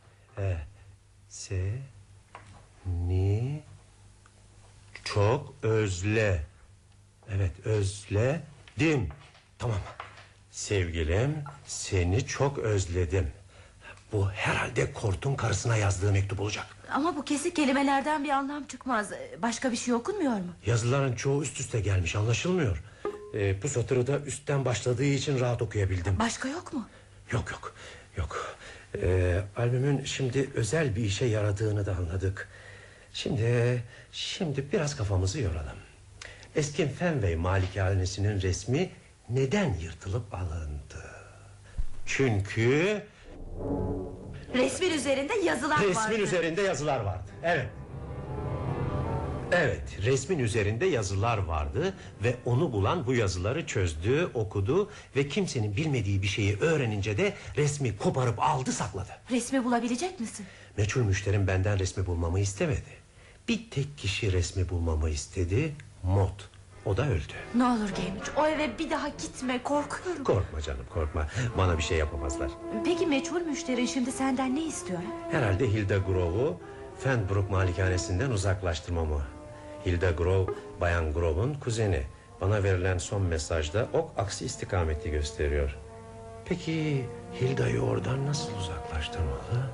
Seni çok özle. Evet, özledim. Tamam. Sevgilim, seni çok özledim. Bu herhalde Kort'un karısına yazdığı mektup olacak. Ama bu kesik kelimelerden bir anlam çıkmaz. Başka bir şey okunmuyor mu? Yazıların çoğu üst üste gelmiş, anlaşılmıyor. Bu satırı da üstten başladığı için rahat okuyabildim. Başka yok mu? Yok. Albümün şimdi özel bir işe yaradığını da anladık. Şimdi biraz kafamızı yoralım. Eski Fenway malikanesinin resmi neden yırtılıp alındı? Çünkü resmin üzerinde yazılar vardı. Resmin üzerinde yazılar vardı. Evet, resmin üzerinde yazılar vardı ve onu bulan bu yazıları çözdü, okudu ve kimsenin bilmediği bir şeyi öğrenince de resmi koparıp aldı, sakladı. Resmi bulabilecek misin? Meçhul müşterim benden resmi bulmamı istemedi. Bir tek kişi resmi bulmamı istedi, Mot. O da öldü. Ne olur Gamic, o eve bir daha gitme, korkuyorum. Korkma canım, korkma. Bana bir şey yapamazlar. Peki meçhul müşterin şimdi senden ne istiyor? Herhalde Hilda Grove'u Fenbrook malikanesinden uzaklaştırmamı. Hilda Grove, Bayan Grove'un kuzeni. Bana verilen son mesajda ok aksi istikameti gösteriyor. Peki Hilda'yı oradan nasıl uzaklaştırmalı?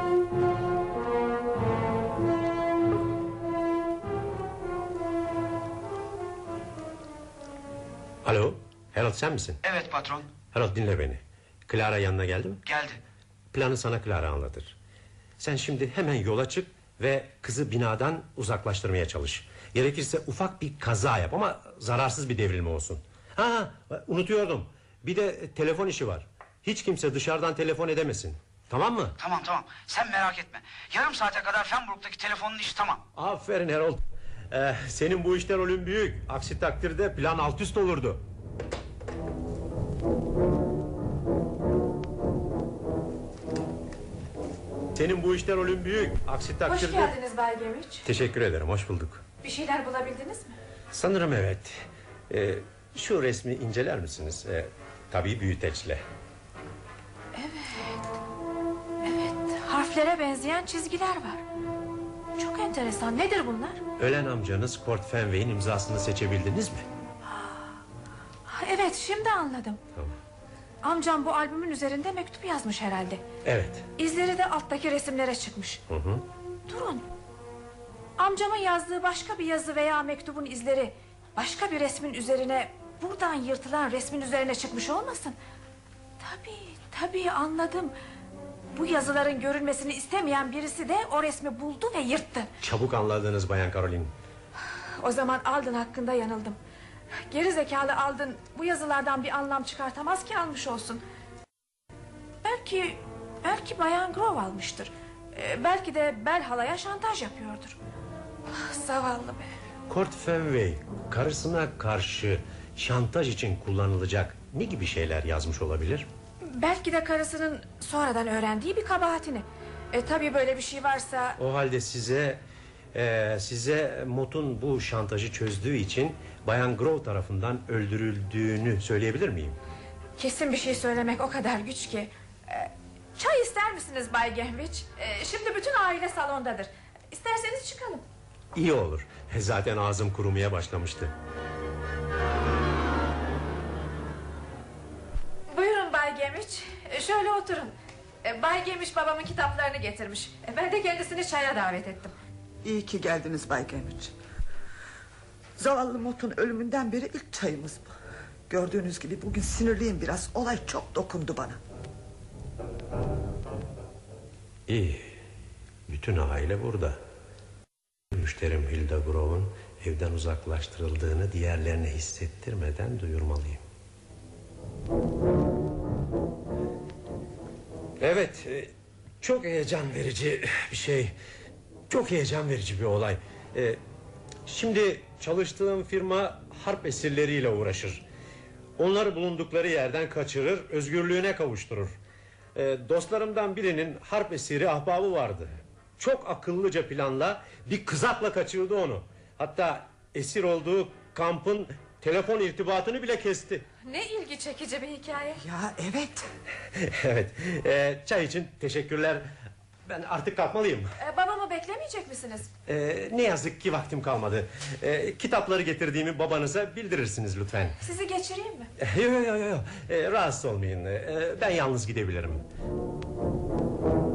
Alo, Harold sen misin? Evet patron. Harold dinle beni. Clara yanına geldi mi? Geldi. Planı sana Clara anlatır. Sen şimdi hemen yola çık ve kızı binadan uzaklaştırmaya çalış. Gerekirse ufak bir kaza yap ama zararsız bir devrilme olsun. Unutuyordum. Bir de telefon işi var. Hiç kimse dışarıdan telefon edemesin. Tamam mı? Tamam. Sen merak etme. Yarım saate kadar Fenbrook'taki telefonun işi tamam. Aferin Harold. Senin bu işte rolün büyük. Aksi takdirde plan alt üst olurdu. Senin bu işte rolün büyük. Aksi takdirde... Hoş geldiniz Bay Gamic. Teşekkür ederim, hoş bulduk. Bir şeyler bulabildiniz mi? Sanırım evet. Şu resmi inceler misiniz? Tabii büyüteçle. Evet, harflere benzeyen çizgiler var. Çok enteresan. Nedir bunlar? Ölen amcanız Kort Fenway'in imzasını seçebildiniz mi? Evet, şimdi anladım. Tamam. Amcam bu albümün üzerinde mektup yazmış herhalde. Evet. İzleri de alttaki resimlere çıkmış. Hı. Durun. Amcamın yazdığı başka bir yazı veya mektubun izleri başka bir resmin üzerine, buradan yırtılan resmin üzerine çıkmış olmasın? Tabii anladım. Bu yazıların görülmesini istemeyen birisi de o resmi buldu ve yırttı. Çabuk anladınız Bayan Caroline. O zaman Alden hakkında yanıldım. Geri zekalı Alden bu yazılardan bir anlam çıkartamaz ki almış olsun. Belki Bayan Grove almıştır. Belki de Bel halaya şantaj yapıyordur. Zavallı be. Kort Fenway karısına karşı şantaj için kullanılacak ne gibi şeyler yazmış olabilir? Belki de karısının sonradan öğrendiği bir kabahatini. Tabii böyle bir şey varsa... O halde size Mot'un bu şantajı çözdüğü için Bayan Grove tarafından öldürüldüğünü söyleyebilir miyim? Kesin bir şey söylemek o kadar güç ki. Çay ister misiniz Bay Gehviç? Şimdi bütün aile salondadır. İsterseniz çıkalım. İyi olur. Zaten ağzım kurumaya başlamıştı. Buyurun Bay Gemiç. Şöyle oturun. Bay Gemiç babamın kitaplarını getirmiş. Ben de kendisini çaya davet ettim. İyi ki geldiniz Bay Gemiç. Zavallı Mot'un ölümünden beri ilk çayımız bu. Gördüğünüz gibi bugün sinirliyim biraz. Olay çok dokundu bana. İyi. Bütün aile burada. Müşterim Hilda Grove'un evden uzaklaştırıldığını diğerlerine hissettirmeden duyurmalıyım. Evet, çok heyecan verici bir şey. Çok heyecan verici bir olay. Şimdi çalıştığım firma harp esirleriyle uğraşır. Onları bulundukları yerden kaçırır, özgürlüğüne kavuşturur. Dostlarımdan birinin harp esiri ahbabı vardı. Çok akıllıca planla bir kızakla kaçırdı onu. Hatta esir olduğu kampın telefon irtibatını bile kesti. Ne ilgi çekici bir hikaye. Ya evet. Evet, çay için teşekkürler. Ben artık kalkmalıyım. Babamı beklemeyecek misiniz? Ne yazık ki vaktim kalmadı. Kitapları getirdiğimi babanıza bildirirsiniz lütfen. Sizi geçireyim mi? Yok. Rahatsız olmayın. Ben yalnız gidebilirim.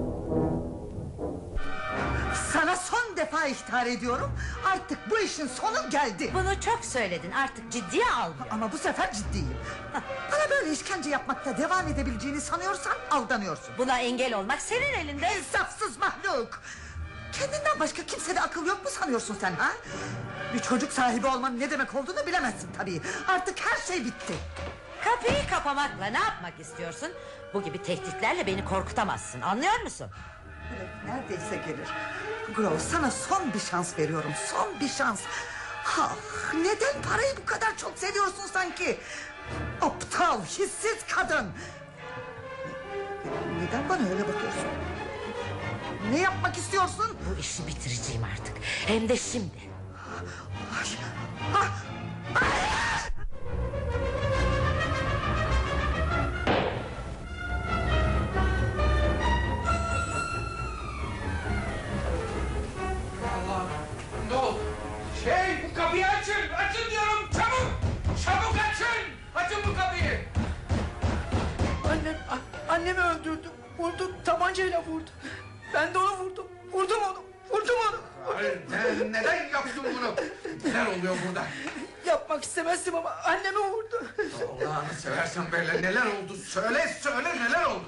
defa ihtar ediyorum. Artık bu işin sonu geldi. Bunu çok söyledin, artık ciddiye almıyor. Ama bu sefer ciddiyim. Bana böyle işkence yapmakta devam edebileceğini sanıyorsan aldanıyorsun. Buna engel olmak senin elinde. İnsafsız mahluk. Kendinden başka kimsede akıl yok mu sanıyorsun sen ha? Bir çocuk sahibi olmanın ne demek olduğunu bilemezsin tabii. Artık her şey bitti. Kapıyı kapamakla ne yapmak istiyorsun? Bu gibi tehditlerle beni korkutamazsın, anlıyor musun? Neredeyse gelir. Grove, sana son bir şans veriyorum. Son bir şans. Ah, neden parayı bu kadar çok seviyorsun sanki? Aptal, hissiz kadın. Neden bana öyle bakıyorsun? Ne yapmak istiyorsun? Bu işi bitireceğim artık. Hem de şimdi. Ne oldu? Bu kapıyı açın! Açın diyorum! Çabuk! Çabuk açın! Açın bu kapıyı! Annemi öldürdü. Vurdu, tabancayla vurdu. Ben de onu vurdum. Vurdum onu. Neden yaptın bunu? Neler oluyor burada? Yapmak istemezdim ama annemi vurdu. Allah'ını seversen böyle neler oldu? Söyle neler oldu?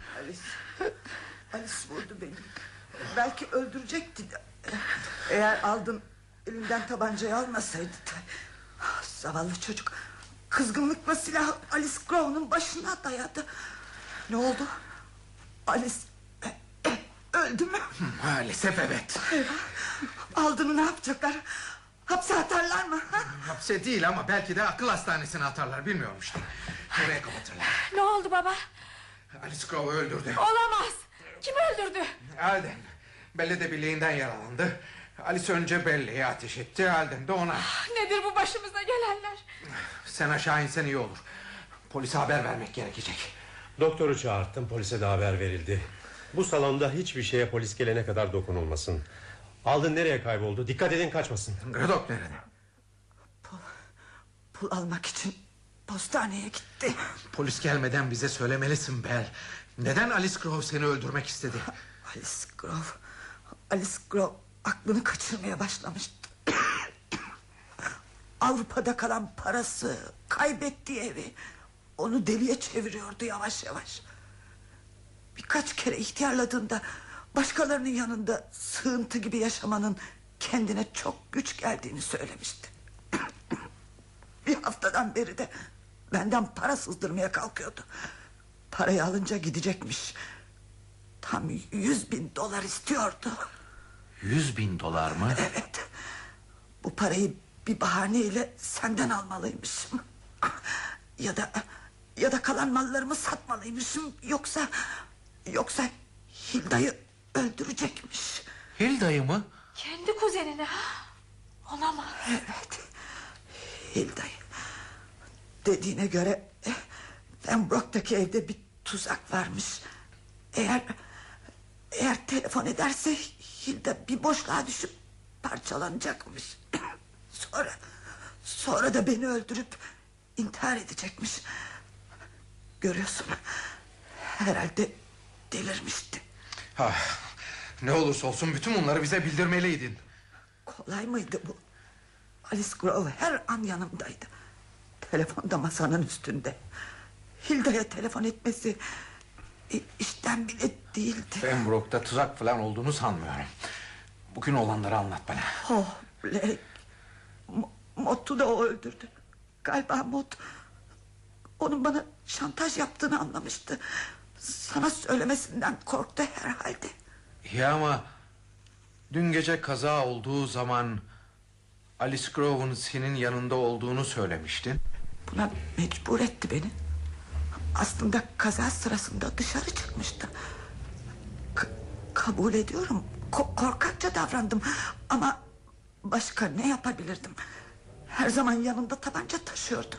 Alice vurdu beni. Belki öldürecekti. Eğer aldın elinden tabancayı almasaydı. Zavallı çocuk kızgınlıkla silahı Alice Grove'nun başına dayadı. Ne oldu? Alice öldü mü? Maalesef evet. Aldığını ne yapacaklar? Hapse atarlar mı? Hapse değil ama belki de akıl hastanesine atarlar, bilmiyorum işte. Oraya kapatırlar. Ne oldu baba? Alice Grove'u öldürdü. Olamaz. Kim öldürdü? Alden. Belle de bileğinden yaralandı. Alice önce Belle'ye ateş etti, Alden de ona. Nedir bu başımıza gelenler? Sen aşağı insen iyi olur. Polise haber vermek gerekecek. Doktoru çağırttım, polise de haber verildi. Bu salonda hiçbir şeye polis gelene kadar dokunulmasın. Aldın nereye kayboldu? Dikkat edin kaçmasın. Gradok nerede? Pul almak için postaneye gitti. Polis gelmeden bize söylemelisin Bell. Neden Alice Grove seni öldürmek istedi? Alice Grove aklını kaçırmaya başlamıştı. Avrupa'da kalan parası, kaybettiği evi, onu deliye çeviriyordu yavaş yavaş. Birkaç kere ihtiyarladığında başkalarının yanında sığıntı gibi yaşamanın kendine çok güç geldiğini söylemişti. Bir haftadan beri de benden para sızdırmaya kalkıyordu. Parayı alınca gidecekmiş. Tam $100.000 istiyordu. $100.000 mı? Evet. Bu parayı bir bahaneyle senden almalıymışım. Ya da kalan mallarımı satmalıymışım. Yoksa Hilda'yı öldürecekmiş. Hilda'yı mı? Kendi kuzenini ha? Olamaz. Evet. Hilda'yı. Dediğine göre Pembroke'daki evde bir tuzak varmış. Eğer telefon ederse Hilda bir boşluğa düşüp parçalanacakmış. Sonra da beni öldürüp intihar edecekmiş. Görüyorsun, herhalde delirmişti. Ne olursa olsun bütün bunları bize bildirmeliydin. Kolay mıydı bu? Alice Grove her an yanımdaydı. Telefon da masanın üstünde. Hilda'ya telefon etmesi işten bile değildi. Pembroke'da tuzak falan olduğunu sanmıyorum. Bugün olanları anlat bana. Oh Blake, Mott'u da o öldürdü. Galiba Mott onun bana şantaj yaptığını anlamıştı. Sana söylemesinden korktu herhalde. Ya ama dün gece kaza olduğu zaman Alice Grove'un senin yanında olduğunu söylemiştin. Buna mecbur etti beni. Aslında kaza sırasında dışarı çıkmıştı. Kabul ediyorum. Korkakça davrandım. Ama başka ne yapabilirdim? Her zaman yanında tabanca taşıyordu.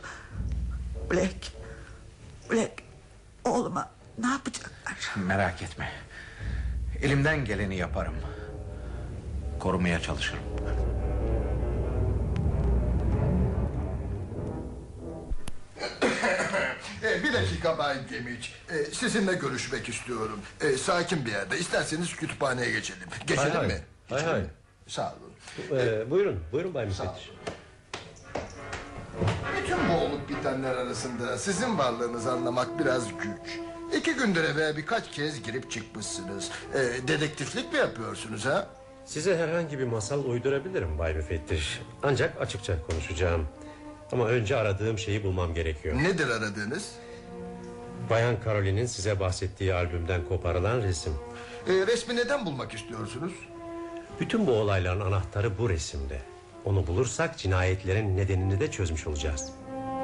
Blake, oğluma ne yapacaklar? Merak etme. Elimden geleni yaparım. Korumaya çalışırım. Bir dakika Bay Gemiç. Sizinle görüşmek istiyorum. Sakin bir yerde. İsterseniz kütüphaneye geçelim. Geçelim mi? Hay. Sağ olun. Buyurun Bay Müfettiş. Bütün bu olup bitenler arasında sizin varlığınızı anlamak biraz güç. 2 gündür eve birkaç kez girip çıkmışsınız. Dedektiflik mi yapıyorsunuz ha? Size herhangi bir masal uydurabilirim Bay Müfettiş. Ancak açıkça konuşacağım. Ama önce aradığım şeyi bulmam gerekiyor. Nedir aradığınız? Bayan Caroline'in size bahsettiği albümden koparılan resim. Resmi neden bulmak istiyorsunuz? Bütün bu olayların anahtarı bu resimde. Onu bulursak cinayetlerin nedenini de çözmüş olacağız.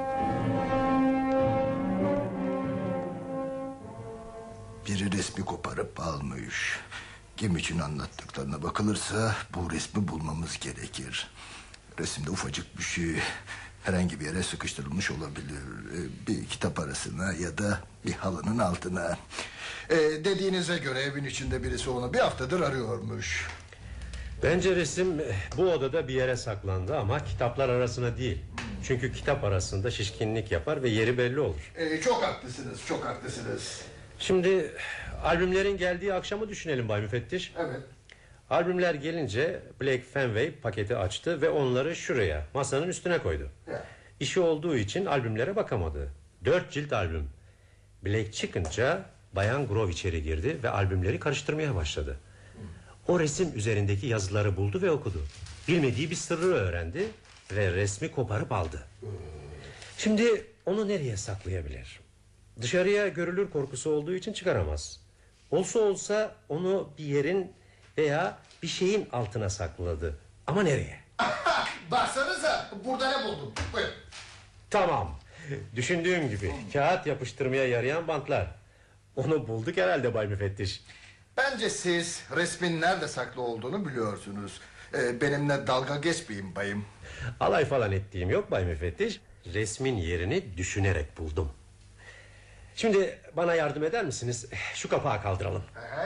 Biri resmi koparıp almış. Gemiç'in anlattıklarına bakılırsa bu resmi bulmamız gerekir. Resimde ufacık bir şey, herhangi bir yere sıkıştırılmış olabilir. Bir kitap arasına ya da bir halının altına. Dediğinize göre evin içinde birisi onu bir haftadır arıyormuş. Bence resim bu odada bir yere saklandı ama kitaplar arasına değil. Çünkü kitap arasında şişkinlik yapar ve yeri belli olur. Çok haklısınız, çok haklısınız. Şimdi albümlerin geldiği akşamı düşünelim Bay Müfettiş. Evet. Albümler gelince Blake Fenway paketi açtı ve onları şuraya, masanın üstüne koydu. Evet. İşi olduğu için albümlere bakamadı. 4 cilt albüm. Blake çıkınca Bayan Grove içeri girdi ve albümleri karıştırmaya başladı. O resim üzerindeki yazıları buldu ve okudu. Bilmediği bir sırrı öğrendi ve resmi koparıp aldı. Şimdi onu nereye saklayabilir? Dışarıya görülür korkusu olduğu için çıkaramaz. Olsa olsa onu bir yerin veya bir şeyin altına sakladı. Ama nereye? Baksanıza, burada ne buldum? Buyurun. Tamam. Düşündüğüm gibi kağıt yapıştırmaya yarayan bantlar. Onu bulduk herhalde Bay Müfettiş. Bence siz resmin nerede saklı olduğunu biliyorsunuz. Benimle dalga geçmeyin bayım. Alay falan ettiğim yok Bay Müfettiş. Resmin yerini düşünerek buldum. Şimdi bana yardım eder misiniz? Şu kapağı kaldıralım.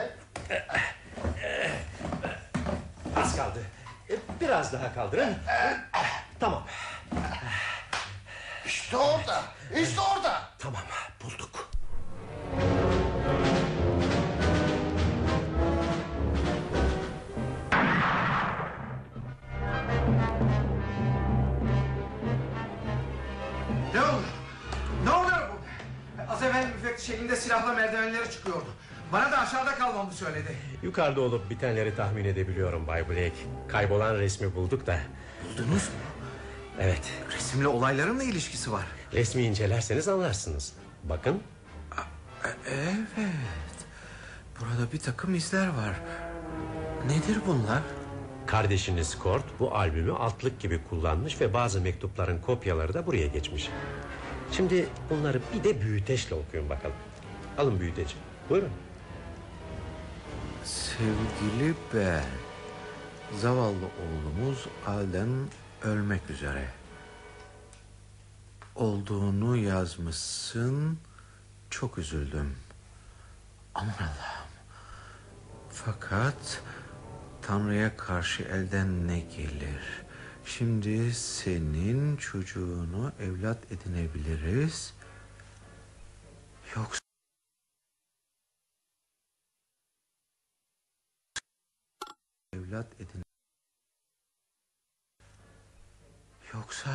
Az kaldı. Biraz daha kaldırın. Tamam. İşte orada. İşte orada. Tamam, bulduk. Ne oluyor? Ne oluyor burada? Az evvel müfettiş elinde silahla merdivenlere çıkıyordu. Bana da aşağıda kalmamı söyledi. Yukarıda olup bitenleri tahmin edebiliyorum Bay Blake. Kaybolan resmi bulduk da. Buldunuz mu? Evet. Resimle olayların ne ilişkisi var? Resmi incelerseniz anlarsınız. Bakın. Evet. Burada bir takım izler var. Nedir bunlar? Kardeşiniz Kort bu albümü altlık gibi kullanmış ve bazı mektupların kopyaları da buraya geçmiş. Şimdi bunları bir de büyüteçle okuyun bakalım. Alın büyüteci. Buyurun. Sevgili Bel, zavallı oğlumuz Alden ölmek üzere. Olduğunu yazmışsın. Çok üzüldüm. Aman Allah'ım. Fakat Tanrı'ya karşı elden ne gelir? Şimdi senin çocuğunu evlat edinebiliriz. Yoksa evlat edin. Yoksa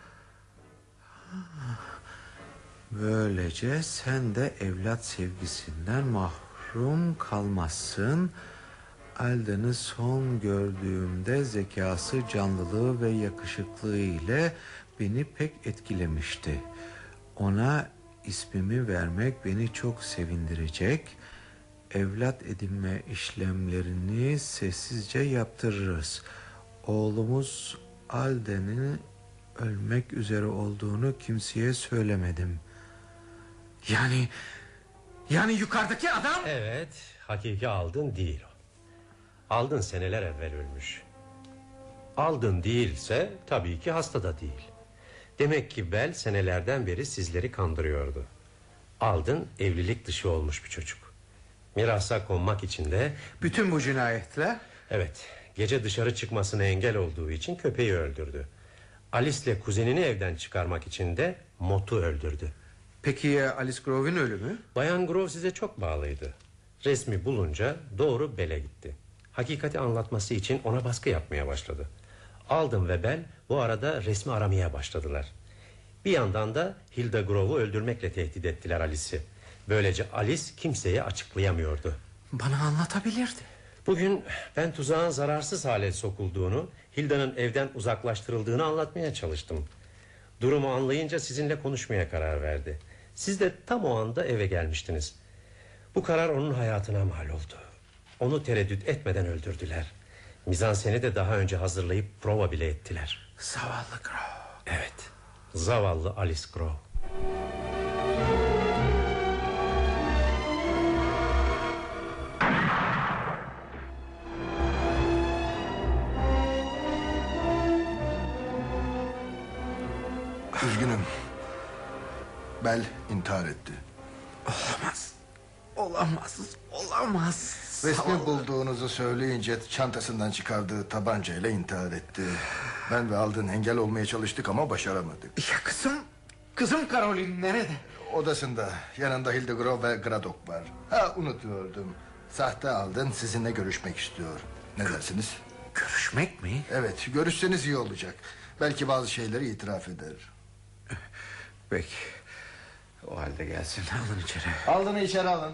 böylece sen de evlat sevgisinden mahrum kalmazsın. Alden'i son gördüğümde zekası, canlılığı ve yakışıklığı ile beni pek etkilemişti. Ona ismimi vermek beni çok sevindirecek. Evlat edinme işlemlerini sessizce yaptırırız. Oğlumuz Alden'in ölmek üzere olduğunu kimseye söylemedim. Yani yukarıdaki adam... Evet, hakiki Aldın değil o. Aldın seneler evvel ölmüş. Aldın değilse tabii ki hasta da değil. Demek ki Bel senelerden beri sizleri kandırıyordu. Aldın evlilik dışı olmuş bir çocuk. Mirasa konmak için de... Bütün bu cinayetler? Evet, gece dışarı çıkmasına engel olduğu için köpeği öldürdü. Alice'le kuzenini evden çıkarmak için de Mott'u öldürdü. Peki ya Alice Grove'in ölümü? Bayan Grove size çok bağlıydı. Resmi bulunca doğru Bel'e gitti. Hakikati anlatması için ona baskı yapmaya başladı. Alden ve Bell bu arada resmi aramaya başladılar. Bir yandan da Hilda Grove'u öldürmekle tehdit ettiler Alice'i. Böylece Alice kimseye açıklayamıyordu. Bana anlatabilirdi. Bugün ben tuzağın zararsız hale sokulduğunu, Hilda'nın evden uzaklaştırıldığını anlatmaya çalıştım. Durumu anlayınca sizinle konuşmaya karar verdi. Siz de tam o anda eve gelmiştiniz. Bu karar onun hayatına mal oldu. Onu tereddüt etmeden öldürdüler. Mizanseni de daha önce hazırlayıp prova bile ettiler. Zavallı Grove. Evet, zavallı Alice Grove. Üzgünüm. Bel intihar etti. Olamaz. Olamaz. Olamaz. Resmi bulduğunuzu söyleyince çantasından çıkardığı tabancayla intihar etti. Ben ve Alden engel olmaya çalıştık ama başaramadık. Ya kızım? Kızım Caroline nerede? Odasında. Yanında Hilda Grove ve Graddock var. Ha, unutuyordum. Sahte Alden sizinle görüşmek istiyor. Ne dersiniz? Görüşmek mi? Evet, görüşseniz iyi olacak. Belki bazı şeyleri itiraf eder. Peki. O halde gelsin, alın içeri. Alden'ı içeri alın.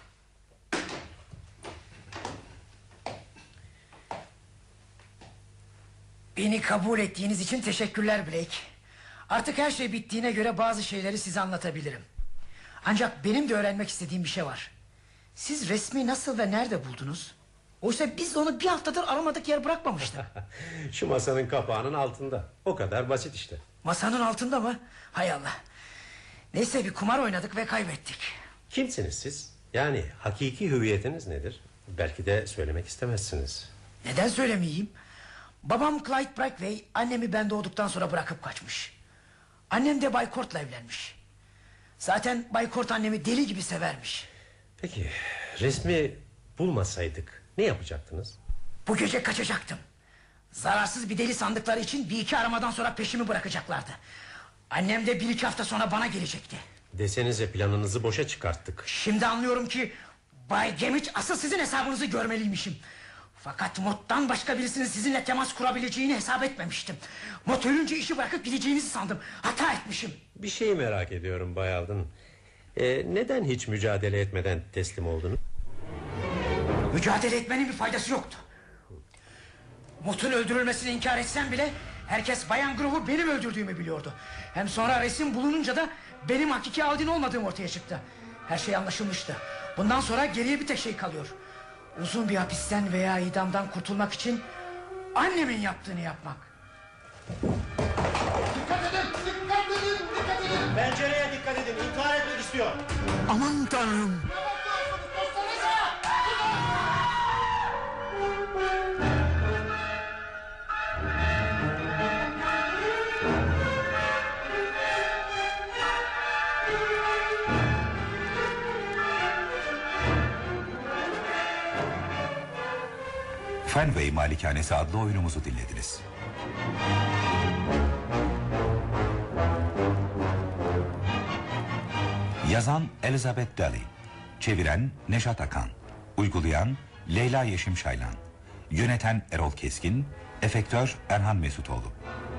Beni kabul ettiğiniz için teşekkürler Blake. Artık her şey bittiğine göre bazı şeyleri size anlatabilirim. Ancak benim de öğrenmek istediğim bir şey var. Siz resmi nasıl ve nerede buldunuz? Oysa biz onu bir haftadır aramadık yer bırakmamıştık. Şu masanın kapağının altında. O kadar basit işte. Masanın altında mı? Hay Allah. Neyse, bir kumar oynadık ve kaybettik. Kimsiniz siz? Yani hakiki hüviyetiniz nedir? Belki de söylemek istemezsiniz. Neden söylemeyeyim? Babam Clyde Brackway annemi ben doğduktan sonra bırakıp kaçmış. Annem de Bay Court'la evlenmiş. Zaten Bay Court annemi deli gibi severmiş. Peki resmi bulmasaydık ne yapacaktınız? Bu gece kaçacaktım. Zararsız bir deli sandıkları için bir iki aramadan sonra peşimi bırakacaklardı. Annem de bir iki hafta sonra bana gelecekti. Desenize planınızı boşa çıkarttık. Şimdi anlıyorum ki Bay Gemiç asıl sizin hesabınızı görmeliymişim. Fakat Mott'tan başka birisinin sizinle temas kurabileceğini hesap etmemiştim. Mott ölünce işi bırakıp gideceğinizi sandım. Hata etmişim. Bir şeyi merak ediyorum Bay Alden. Neden hiç mücadele etmeden teslim oldunuz? Mücadele etmenin bir faydası yoktu. Mott'un öldürülmesini inkar etsem bile herkes Bayan Grove'u benim öldürdüğümü biliyordu. Hem sonra resim bulununca da benim hakiki Alden olmadığım ortaya çıktı. Her şey anlaşılmıştı. Bundan sonra geriye bir tek şey kalıyor. Uzun bir hapisten veya idamdan kurtulmak için annemin yaptığını yapmak. Dikkat edin! Dikkat edin! Dikkat edin! Pencereye dikkat edin! İntihar etmek istiyor! Aman tanrım! Fenway Malikanesi adlı oyunumuzu dinlediniz. Yazan Elizabeth Daly, çeviren Nejat Akan, uygulayan Leyla Yeşim Şaylan, yöneten Erol Keskin, efektör Erhan Mesutoğlu.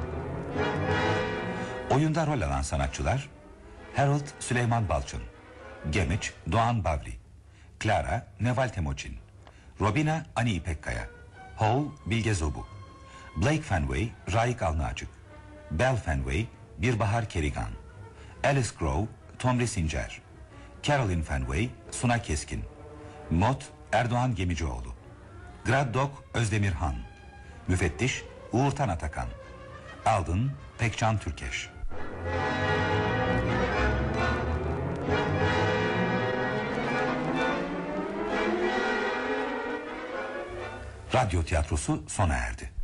Oyunda rol alan sanatçılar: Harold Süleyman Balçın, Gemiç Doğan Bavli, Clara Neval Temoçin, Robina Ani İpekkaya, Hall Bilge Zobu, Blake Fenway Raik Alnacık, Belle Fenway Birbahar Kerigan, Alice Grove Tomri Sincer, Caroline Fenway Suna Keskin, Mott Erdoğan Gemicioğlu, Graddock Özdemir Han, Müfettiş Uğurtan Atakan, Alden Pekcan Türkeş. Radyo tiyatrosu sona erdi.